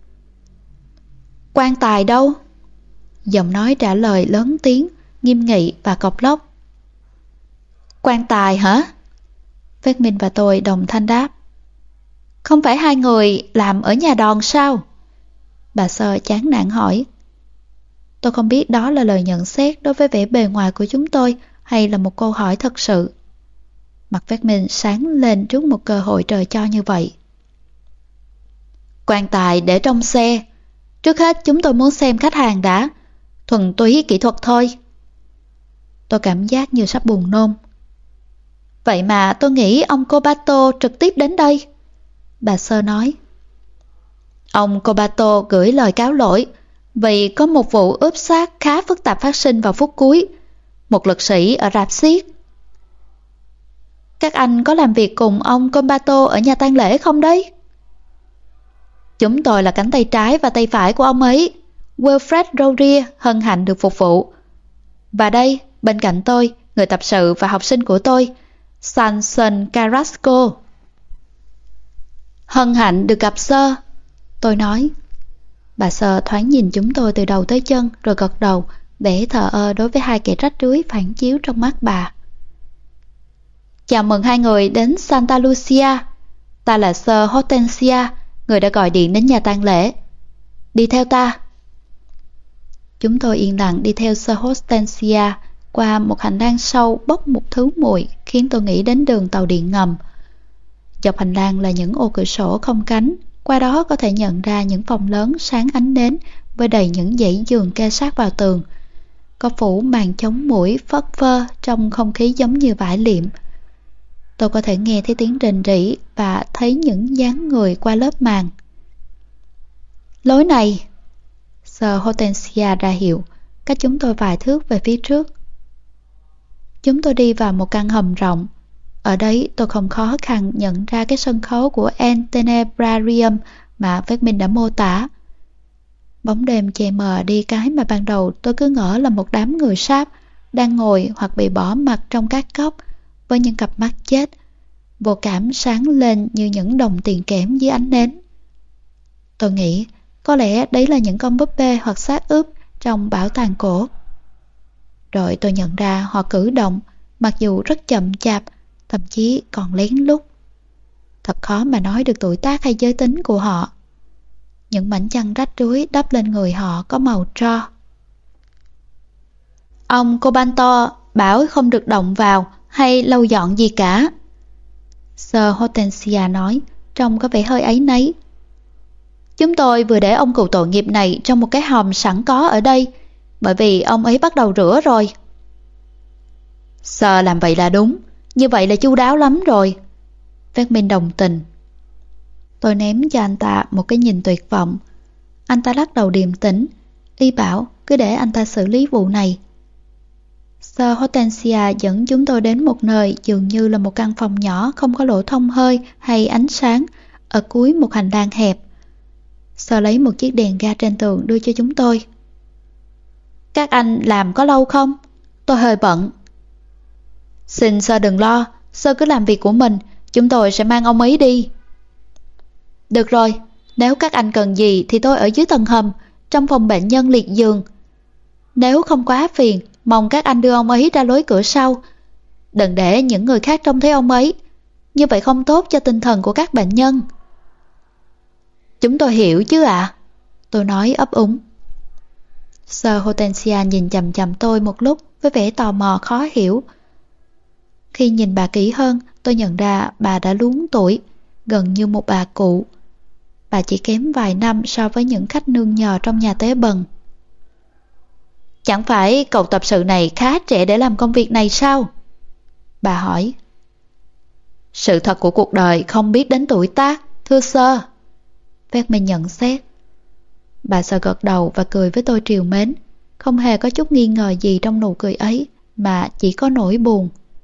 Quan tài đâu? Giọng nói trả lời lớn tiếng, nghiêm nghị và cộc lốc. Quan tài hả? Phát Minh và tôi đồng thanh đáp. Không phải hai người làm ở nhà đòn sao? Bà Sơ chán nản hỏi. Tôi không biết đó là lời nhận xét đối với vẻ bề ngoài của chúng tôi hay là một câu hỏi thật sự. Mặt Phát Minh sáng lên trước một cơ hội trời cho như vậy. Quan tài để trong xe. Trước hết chúng tôi muốn xem khách hàng đã. Thuần túy kỹ thuật thôi. Tôi cảm giác như sắp buồn nôn. Vậy mà tôi nghĩ ông Kobato trực tiếp đến đây. Bà Sơ nói. Ông Kobato gửi lời cáo lỗi vì có một vụ ướp xác khá phức tạp phát sinh vào phút cuối. Một lực sĩ ở rạp xiếc. Các anh có làm việc cùng ông Kobato ở nhà tang lễ không đấy? Chúng tôi là cánh tay trái và tay phải của ông ấy. Wilfred Rorier hân hạnh được phục vụ. Và đây, bên cạnh tôi, người tập sự và học sinh của tôi, Samson Carrasco. Hân hạnh được gặp Sơ, tôi nói. Bà Sơ thoáng nhìn chúng tôi từ đầu tới chân rồi gật đầu, vẻ thờ ơ đối với hai kẻ rách rưới phản chiếu trong mắt bà. Chào mừng hai người đến Santa Lucia. Ta là Sơ Hortensia, người đã gọi điện đến nhà tang lễ. Đi theo ta. Chúng tôi yên lặng đi theo Sơ Hortensia qua một hành lang sâu bốc một thứ mùi khiến tôi nghĩ đến đường tàu điện ngầm. Dọc hành lang là những ô cửa sổ không cánh, qua đó có thể nhận ra những phòng lớn sáng ánh nến với đầy những dãy giường kê sát vào tường. Có phủ màn chống muỗi phất phơ trong không khí giống như vải liệm. Tôi có thể nghe thấy tiếng rền rĩ và thấy những dáng người qua lớp màn. Lối này, Sơ Hortensia ra hiệu, cách chúng tôi vài thước về phía trước. Chúng tôi đi vào một căn hầm rộng. Ở đấy tôi không khó khăn nhận ra cái sân khấu của Antenebrarium mà Phát Minh đã mô tả. Bóng đêm che mờ đi cái mà ban đầu tôi cứ ngỡ là một đám người sáp đang ngồi hoặc bị bỏ mặt trong các góc với những cặp mắt chết, vô cảm sáng lên như những đồng tiền kẽm dưới ánh nến. Tôi nghĩ có lẽ đấy là những con búp bê hoặc xác ướp trong bảo tàng cổ. Rồi tôi nhận ra họ cử động, mặc dù rất chậm chạp, thậm chí còn lén lút. Thật khó mà nói được tuổi tác hay giới tính của họ. Những mảnh chăn rách rưới đắp lên người họ có màu tro. Ông Kobato bảo không được động vào hay lau dọn gì cả. Sơ Hortensia nói, trông có vẻ hơi áy náy. Chúng tôi vừa để ông cụ tội nghiệp này trong một cái hòm sẵn có ở đây, bởi vì ông ấy bắt đầu rửa rồi. Sơ làm vậy là đúng, như vậy là chu đáo lắm rồi. Phát Minh đồng tình. Tôi ném cho anh ta một cái nhìn tuyệt vọng. Anh ta lắc đầu điềm tĩnh, y bảo cứ để anh ta xử lý vụ này. Sơ Hortensia dẫn chúng tôi đến một nơi dường như là một căn phòng nhỏ không có lỗ thông hơi hay ánh sáng, ở cuối một hành lang hẹp. Sơ lấy một chiếc đèn ga trên tường đưa cho chúng tôi. Các anh làm có lâu không? Tôi hơi bận. Xin Sơ đừng lo, Sơ cứ làm việc của mình, Chúng tôi sẽ mang ông ấy đi. Được rồi, nếu các anh cần gì thì tôi ở dưới tầng hầm, trong phòng bệnh nhân liệt giường. Nếu không quá phiền, mong các anh đưa ông ấy ra lối cửa sau. Đừng để những người khác trông thấy ông ấy. Như vậy không tốt cho tinh thần của các bệnh nhân. Chúng tôi hiểu chứ ạ, à? Tôi nói ấp úng. Sir Hortensia nhìn chằm chằm tôi một lúc với vẻ tò mò khó hiểu. Khi nhìn bà kỹ hơn, tôi nhận ra bà đã luống tuổi, gần như một bà cụ. Bà chỉ kém vài năm so với những khách nương nhờ trong nhà tế bần. Chẳng phải cậu tập sự này khá trẻ để làm công việc này sao? Bà hỏi. Sự thật của cuộc đời không biết đến tuổi tác, thưa sir. Vestman nhận xét. Bà sir gật đầu và cười với tôi trìu mến. Không hề có chút nghi ngờ gì trong nụ cười ấy, mà chỉ có nỗi buồn.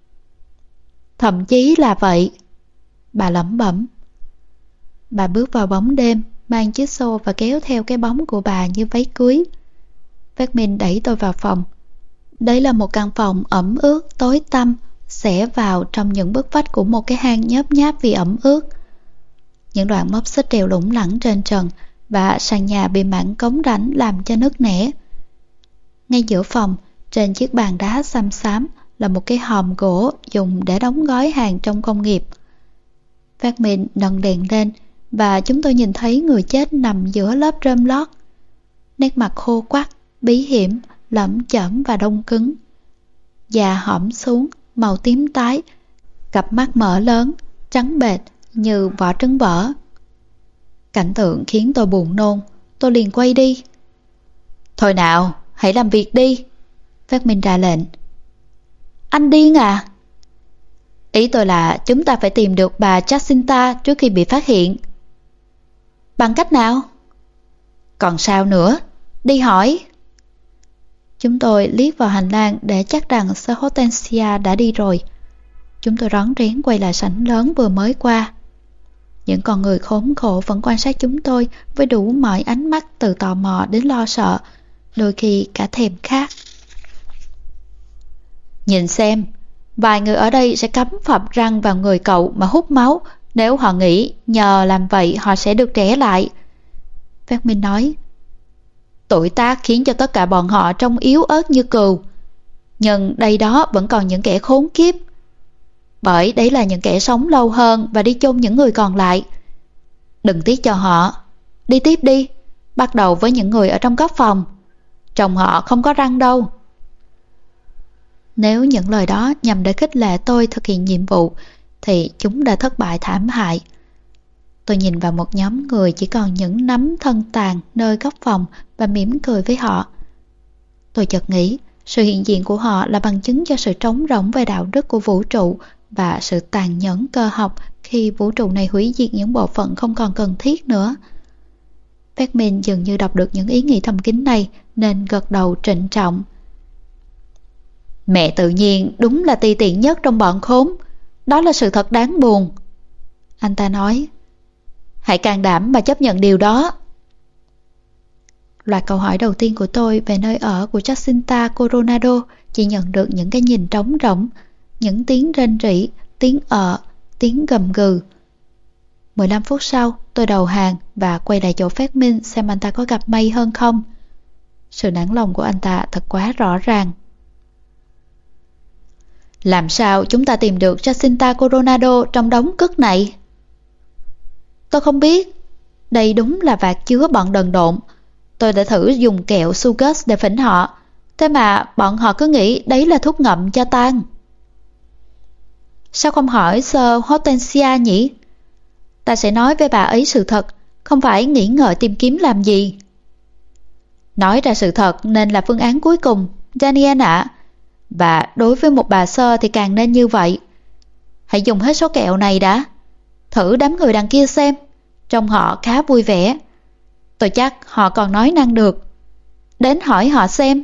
Thậm chí là vậy. Bà lẩm bẩm. Bà bước vào bóng đêm, mang chiếc xô và kéo theo cái bóng của bà như váy cưới. Vestman đẩy tôi vào phòng. Đây là một căn phòng ẩm ướt, tối tăm, xẻ vào trong những bức vách của một cái hang nhớp nháp vì ẩm ướt. Những đoạn móc xích treo lủng lẳng trên trần và sàn nhà bị mảng cống rãnh làm cho nứt nẻ. Ngay giữa phòng, trên chiếc bàn đá xám xám là một cái hòm gỗ dùng để đóng gói hàng trong công nghiệp. Vestman nâng đèn lên và chúng tôi nhìn thấy người chết nằm giữa lớp rơm lót. Nét mặt khô quắt, bí hiểm, lởm chởm và đông cứng. Da hõm xuống, màu tím tái, cặp mắt mở lớn, trắng bệch như vỏ trứng vỡ. Cảnh tượng khiến tôi buồn nôn, tôi liền quay đi. Thôi nào, hãy làm việc đi. Vestman ra lệnh. Anh điên à? Ý tôi là chúng ta phải tìm được bà Jacinta trước khi bị phát hiện. Bằng cách nào? Còn sao nữa? Đi hỏi. Chúng tôi liếc vào hành lang để chắc rằng Sir Hortensia đã đi rồi. Chúng tôi rón rén quay lại sảnh lớn vừa mới qua. Những con người khốn khổ vẫn quan sát chúng tôi với đủ mọi ánh mắt từ tò mò đến lo sợ, đôi khi cả thèm khát. Nhìn xem, vài người ở đây sẽ cắm phập răng vào người cậu mà hút máu nếu họ nghĩ nhờ làm vậy họ sẽ được trẻ lại. Vestman nói. Tuổi tác khiến cho tất cả bọn họ trông yếu ớt như cừu. Nhưng đây đó vẫn còn những kẻ khốn kiếp. Bởi đấy là những kẻ sống lâu hơn và đi chôn những người còn lại. Đừng tiếc cho họ. Đi tiếp đi. Bắt đầu với những người ở trong góc phòng. Trông họ không có răng đâu. Nếu những lời đó nhằm để khích lệ tôi thực hiện nhiệm vụ thì chúng đã thất bại thảm hại. Tôi nhìn vào một nhóm người chỉ còn những nắm thân tàn nơi góc phòng và mỉm cười với họ. Tôi chợt nghĩ sự hiện diện của họ là bằng chứng cho sự trống rỗng về đạo đức của vũ trụ và sự tàn nhẫn cơ học khi vũ trụ này hủy diệt những bộ phận không còn cần thiết nữa. Vestman dường như đọc được những ý nghĩ thầm kín này nên gật đầu trịnh trọng. Mẹ tự nhiên đúng là ti tiện nhất trong bọn khốn. Đó là sự thật đáng buồn. Anh ta nói. Hãy can đảm mà chấp nhận điều đó. Loạt câu hỏi đầu tiên của tôi về nơi ở của Jacinta Coronado chỉ nhận được những cái nhìn trống rỗng, những tiếng rên rỉ, tiếng ợ, tiếng gầm gừ. mười lăm phút sau, tôi đầu hàng và quay lại chỗ Vestman xem anh ta có gặp may hơn không. Sự nản lòng của anh ta thật quá rõ ràng. Làm sao chúng ta tìm được Jacinta Coronado trong đống cất này? Tôi không biết. Đây đúng là vạc chứa bọn đần độn. Tôi đã thử dùng kẹo Sugus để phỉnh họ. Thế mà bọn họ cứ nghĩ đấy là thuốc ngậm cho tan. Sao không hỏi Sir Hortensia nhỉ? Ta sẽ nói với bà ấy sự thật, không phải nghĩ ngợi tìm kiếm làm gì. Nói ra sự thật nên là phương án cuối cùng, Daniel ạ. À. Và đối với một bà Sir thì càng nên như vậy. Hãy dùng hết số kẹo này đã. Thử đám người đằng kia xem. Trông họ khá vui vẻ. Tôi chắc họ còn nói năng được. Đến hỏi họ xem.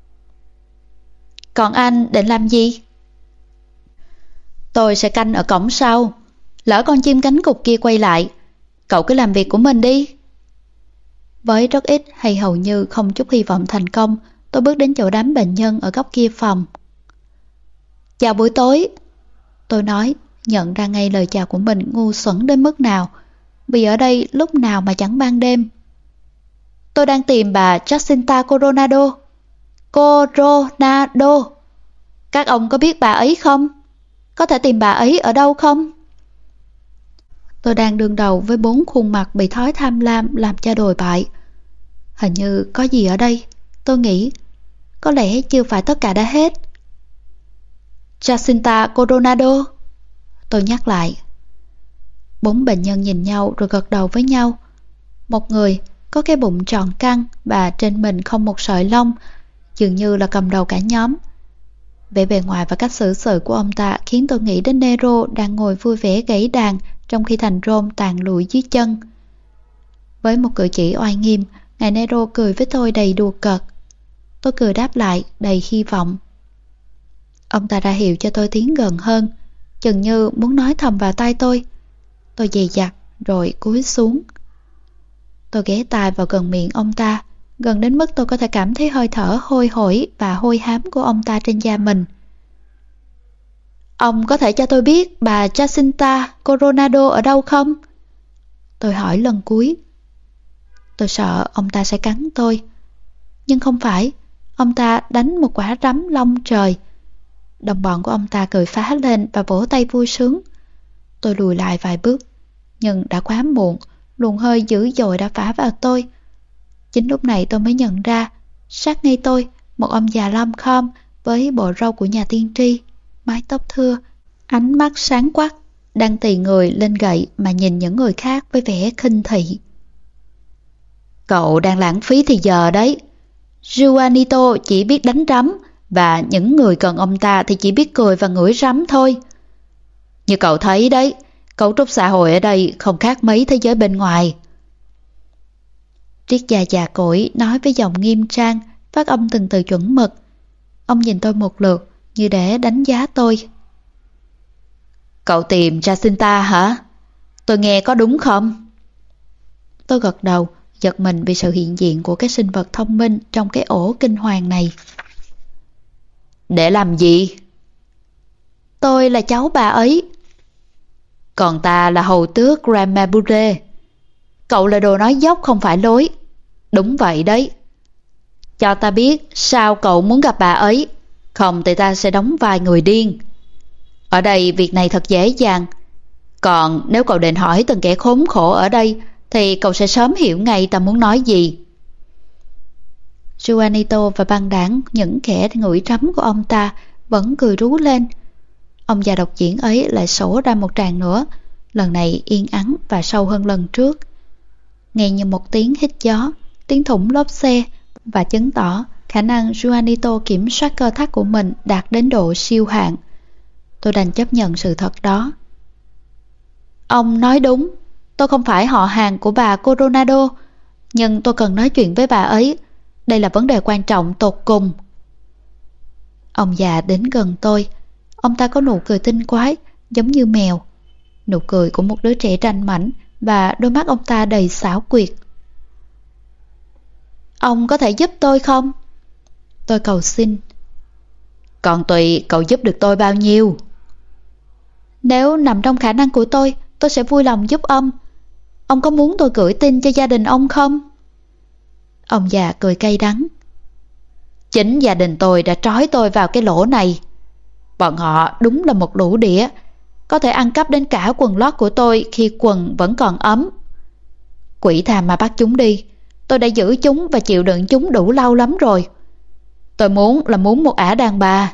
Còn anh định làm gì? Tôi sẽ canh ở cổng sau. Lỡ con chim cánh cụt kia quay lại, cậu cứ làm việc của mình đi. Với rất ít hay hầu như không chút hy vọng thành công, tôi bước đến chỗ đám bệnh nhân ở góc kia phòng. Chào buổi tối, tôi nói, nhận ra ngay lời chào của mình ngu xuẩn đến mức nào, vì ở đây lúc nào mà chẳng ban đêm. Tôi đang tìm bà Jacinta Coronado. Coronado. Các ông có biết bà ấy không? Có thể tìm bà ấy ở đâu không? Tôi đang đương đầu với bốn khuôn mặt bị thói tham lam làm cho đồi bại. Hình như có gì ở đây, tôi nghĩ. Có lẽ chưa phải tất cả đã hết. Jacinta Coronado. Tôi nhắc lại. Bốn bệnh nhân nhìn nhau rồi gật đầu với nhau. Một người có cái bụng tròn căng và trên mình không một sợi lông, dường như là cầm đầu cả nhóm. Vẻ bề ngoài và cách xử sự của ông ta khiến tôi nghĩ đến Nero đang ngồi vui vẻ gãy đàn trong khi thành Rome tàn lụi dưới chân. Với một cử chỉ oai nghiêm, ngài Nero cười với tôi đầy đùa cợt. Tôi cười đáp lại đầy hy vọng. Ông ta ra hiệu cho tôi tiến gần hơn, chừng như muốn nói thầm vào tai tôi. Tôi dè dặt rồi cúi xuống. Tôi ghé tai vào gần miệng ông ta, gần đến mức tôi có thể cảm thấy hơi thở hôi hổi và hôi hám của ông ta trên da mình. Ông có thể cho tôi biết bà Jacinta Coronado ở đâu không? Tôi hỏi lần cuối. Tôi sợ ông ta sẽ cắn tôi. Nhưng không phải, ông ta đánh một quả rắm lông trời. Đồng bọn của ông ta cười phá lên và vỗ tay vui sướng. Tôi lùi lại vài bước, nhưng đã quá muộn, luồng hơi dữ dội đã phả vào tôi. Chính lúc này tôi mới nhận ra, sát ngay tôi, một ông già lom khom với bộ râu của nhà tiên tri, mái tóc thưa, ánh mắt sáng quắc, đang tì người lên gậy mà nhìn những người khác với vẻ khinh thị. Cậu đang lãng phí thì giờ đấy. Juanito chỉ biết đánh rắm, và những người cần ông ta thì chỉ biết cười và ngửi rắm thôi. Như cậu thấy đấy, cấu trúc xã hội ở đây không khác mấy thế giới bên ngoài. Triết gia già cỗi nói với giọng nghiêm trang, phát âm từng từ chuẩn mực. Ông nhìn tôi một lượt như để đánh giá tôi. Cậu tìm Jacinta hả? Tôi nghe có đúng không? Tôi gật đầu, giật mình vì sự hiện diện của cái sinh vật thông minh trong cái ổ kinh hoàng này. Để làm gì? Tôi là cháu bà ấy. Còn ta là hầu tước Gramabure. Cậu là đồ nói dốc không phải lối. Đúng vậy đấy. Cho ta biết sao cậu muốn gặp bà ấy, không thì ta sẽ đóng vai người điên. Ở đây việc này thật dễ dàng. Còn nếu cậu định hỏi từng kẻ khốn khổ ở đây thì cậu sẽ sớm hiểu ngay ta muốn nói gì. Juanito và băng đảng, những kẻ ngửi rắm của ông ta, vẫn cười rú lên. Ông già độc diễn ấy lại sổ ra một tràng nữa, lần này yên ắng và sâu hơn lần trước. Nghe như một tiếng hít gió, tiếng thủng lốp xe, và chứng tỏ khả năng Juanito kiểm soát cơ thắt của mình đạt đến độ siêu hạn. Tôi đành chấp nhận sự thật đó. Ông nói đúng, tôi không phải họ hàng của bà Coronado, nhưng tôi cần nói chuyện với bà ấy. Đây là vấn đề quan trọng tột cùng. Ông già đến gần tôi. Ông ta có nụ cười tinh quái, giống như mèo. Nụ cười của một đứa trẻ ranh mãnh, và đôi mắt ông ta đầy xảo quyệt. Ông có thể giúp tôi không? Tôi cầu xin. Còn tùy cậu giúp được tôi bao nhiêu. Nếu nằm trong khả năng của tôi, tôi sẽ vui lòng giúp ông. Ông có muốn tôi gửi tin cho gia đình ông không? Ông già cười cay đắng. Chính gia đình tôi đã trói tôi vào cái lỗ này. Bọn họ đúng là một lũ đĩa, có thể ăn cắp đến cả quần lót của tôi khi quần vẫn còn ấm. Quỷ thà mà bắt chúng đi. Tôi đã giữ chúng và chịu đựng chúng đủ lâu lắm rồi. Tôi muốn là muốn một ả đàn bà.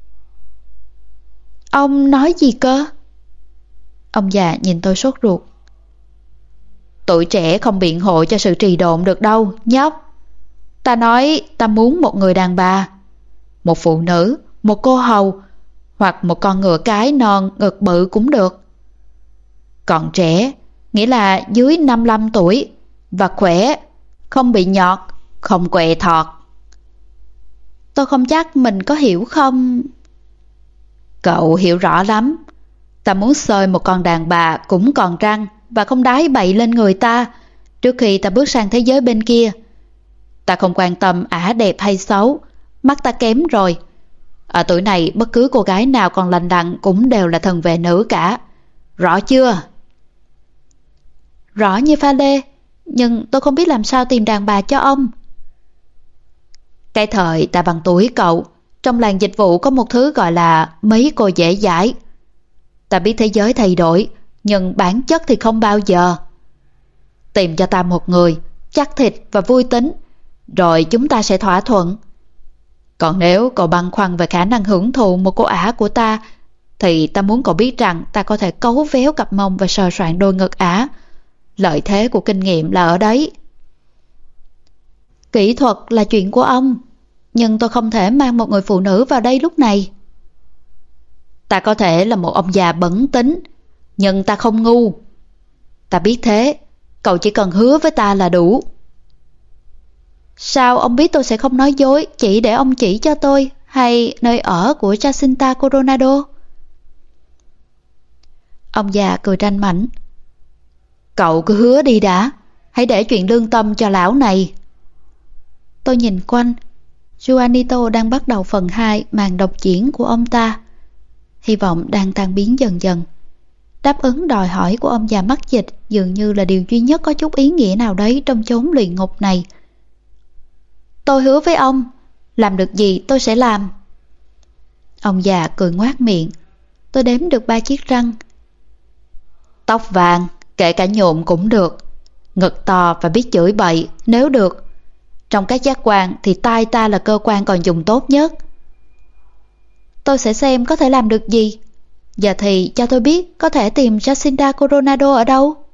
Ông nói gì cơ? Ông già nhìn tôi sốt ruột. Tuổi trẻ không biện hộ cho sự trì độn được đâu, nhóc. Ta nói ta muốn một người đàn bà, một phụ nữ, một cô hầu, hoặc một con ngựa cái non ngực bự cũng được. Còn trẻ, nghĩa là dưới năm mươi lăm tuổi, và khỏe, không bị nhọt, không quẹ thọt. Tôi không chắc mình có hiểu không? Cậu hiểu rõ lắm. Ta muốn xơi một con đàn bà cũng còn răng và không đái bậy lên người ta trước khi ta bước sang thế giới bên kia. Ta không quan tâm ả đẹp hay xấu, mắt ta kém rồi.
Ở tuổi này bất cứ cô gái nào còn lành lặn cũng đều là thần vệ nữ cả. Rõ chưa?
Rõ như pha lê, nhưng tôi không biết làm sao tìm đàn bà cho ông.
Cái thời ta bằng tuổi cậu, trong làng dịch vụ có một thứ gọi là mấy cô dễ dãi. Ta biết thế giới thay đổi, nhưng bản chất thì không bao giờ. Tìm cho ta một người chắc thịt và vui tính, rồi chúng ta sẽ thỏa thuận. Còn nếu cậu băn khoăn về khả năng hưởng thụ một cô ả của ta, thì ta muốn cậu biết rằng ta có thể cấu véo cặp mông và sờ soạn đôi ngực ả. Lợi thế của kinh nghiệm là ở đấy.
Kỹ thuật là chuyện của ông, nhưng tôi không thể mang một người phụ nữ vào đây lúc này.
Ta có thể là một ông già bẩn tính, nhưng ta không ngu. Ta biết thế, cậu chỉ cần hứa với ta là đủ.
Sao ông biết tôi sẽ không nói dối chỉ để ông chỉ cho tôi hay nơi ở của Jacinta Coronado?
Ông già cười ranh mãnh. Cậu cứ hứa đi đã, hãy để chuyện lương tâm cho lão này.
Tôi nhìn quanh, Juanito đang bắt đầu phần hai màn độc diễn của ông ta. Hy vọng đang tan biến dần dần. Đáp ứng đòi hỏi của ông già mắc dịch dường như là điều duy nhất có chút ý nghĩa nào đấy trong chốn luyện ngục này. Tôi hứa với ông, làm được gì tôi sẽ làm.
Ông già cười ngoác miệng.
Tôi đếm được ba chiếc răng.
Tóc vàng, kể cả nhuộm cũng được. Ngực to và biết chửi bậy, nếu được. Trong các giác quan thì tai ta là cơ quan còn dùng tốt nhất.
Tôi sẽ xem có thể làm được gì. Giờ thì cho tôi biết có thể tìm Jacinta Coronado ở đâu.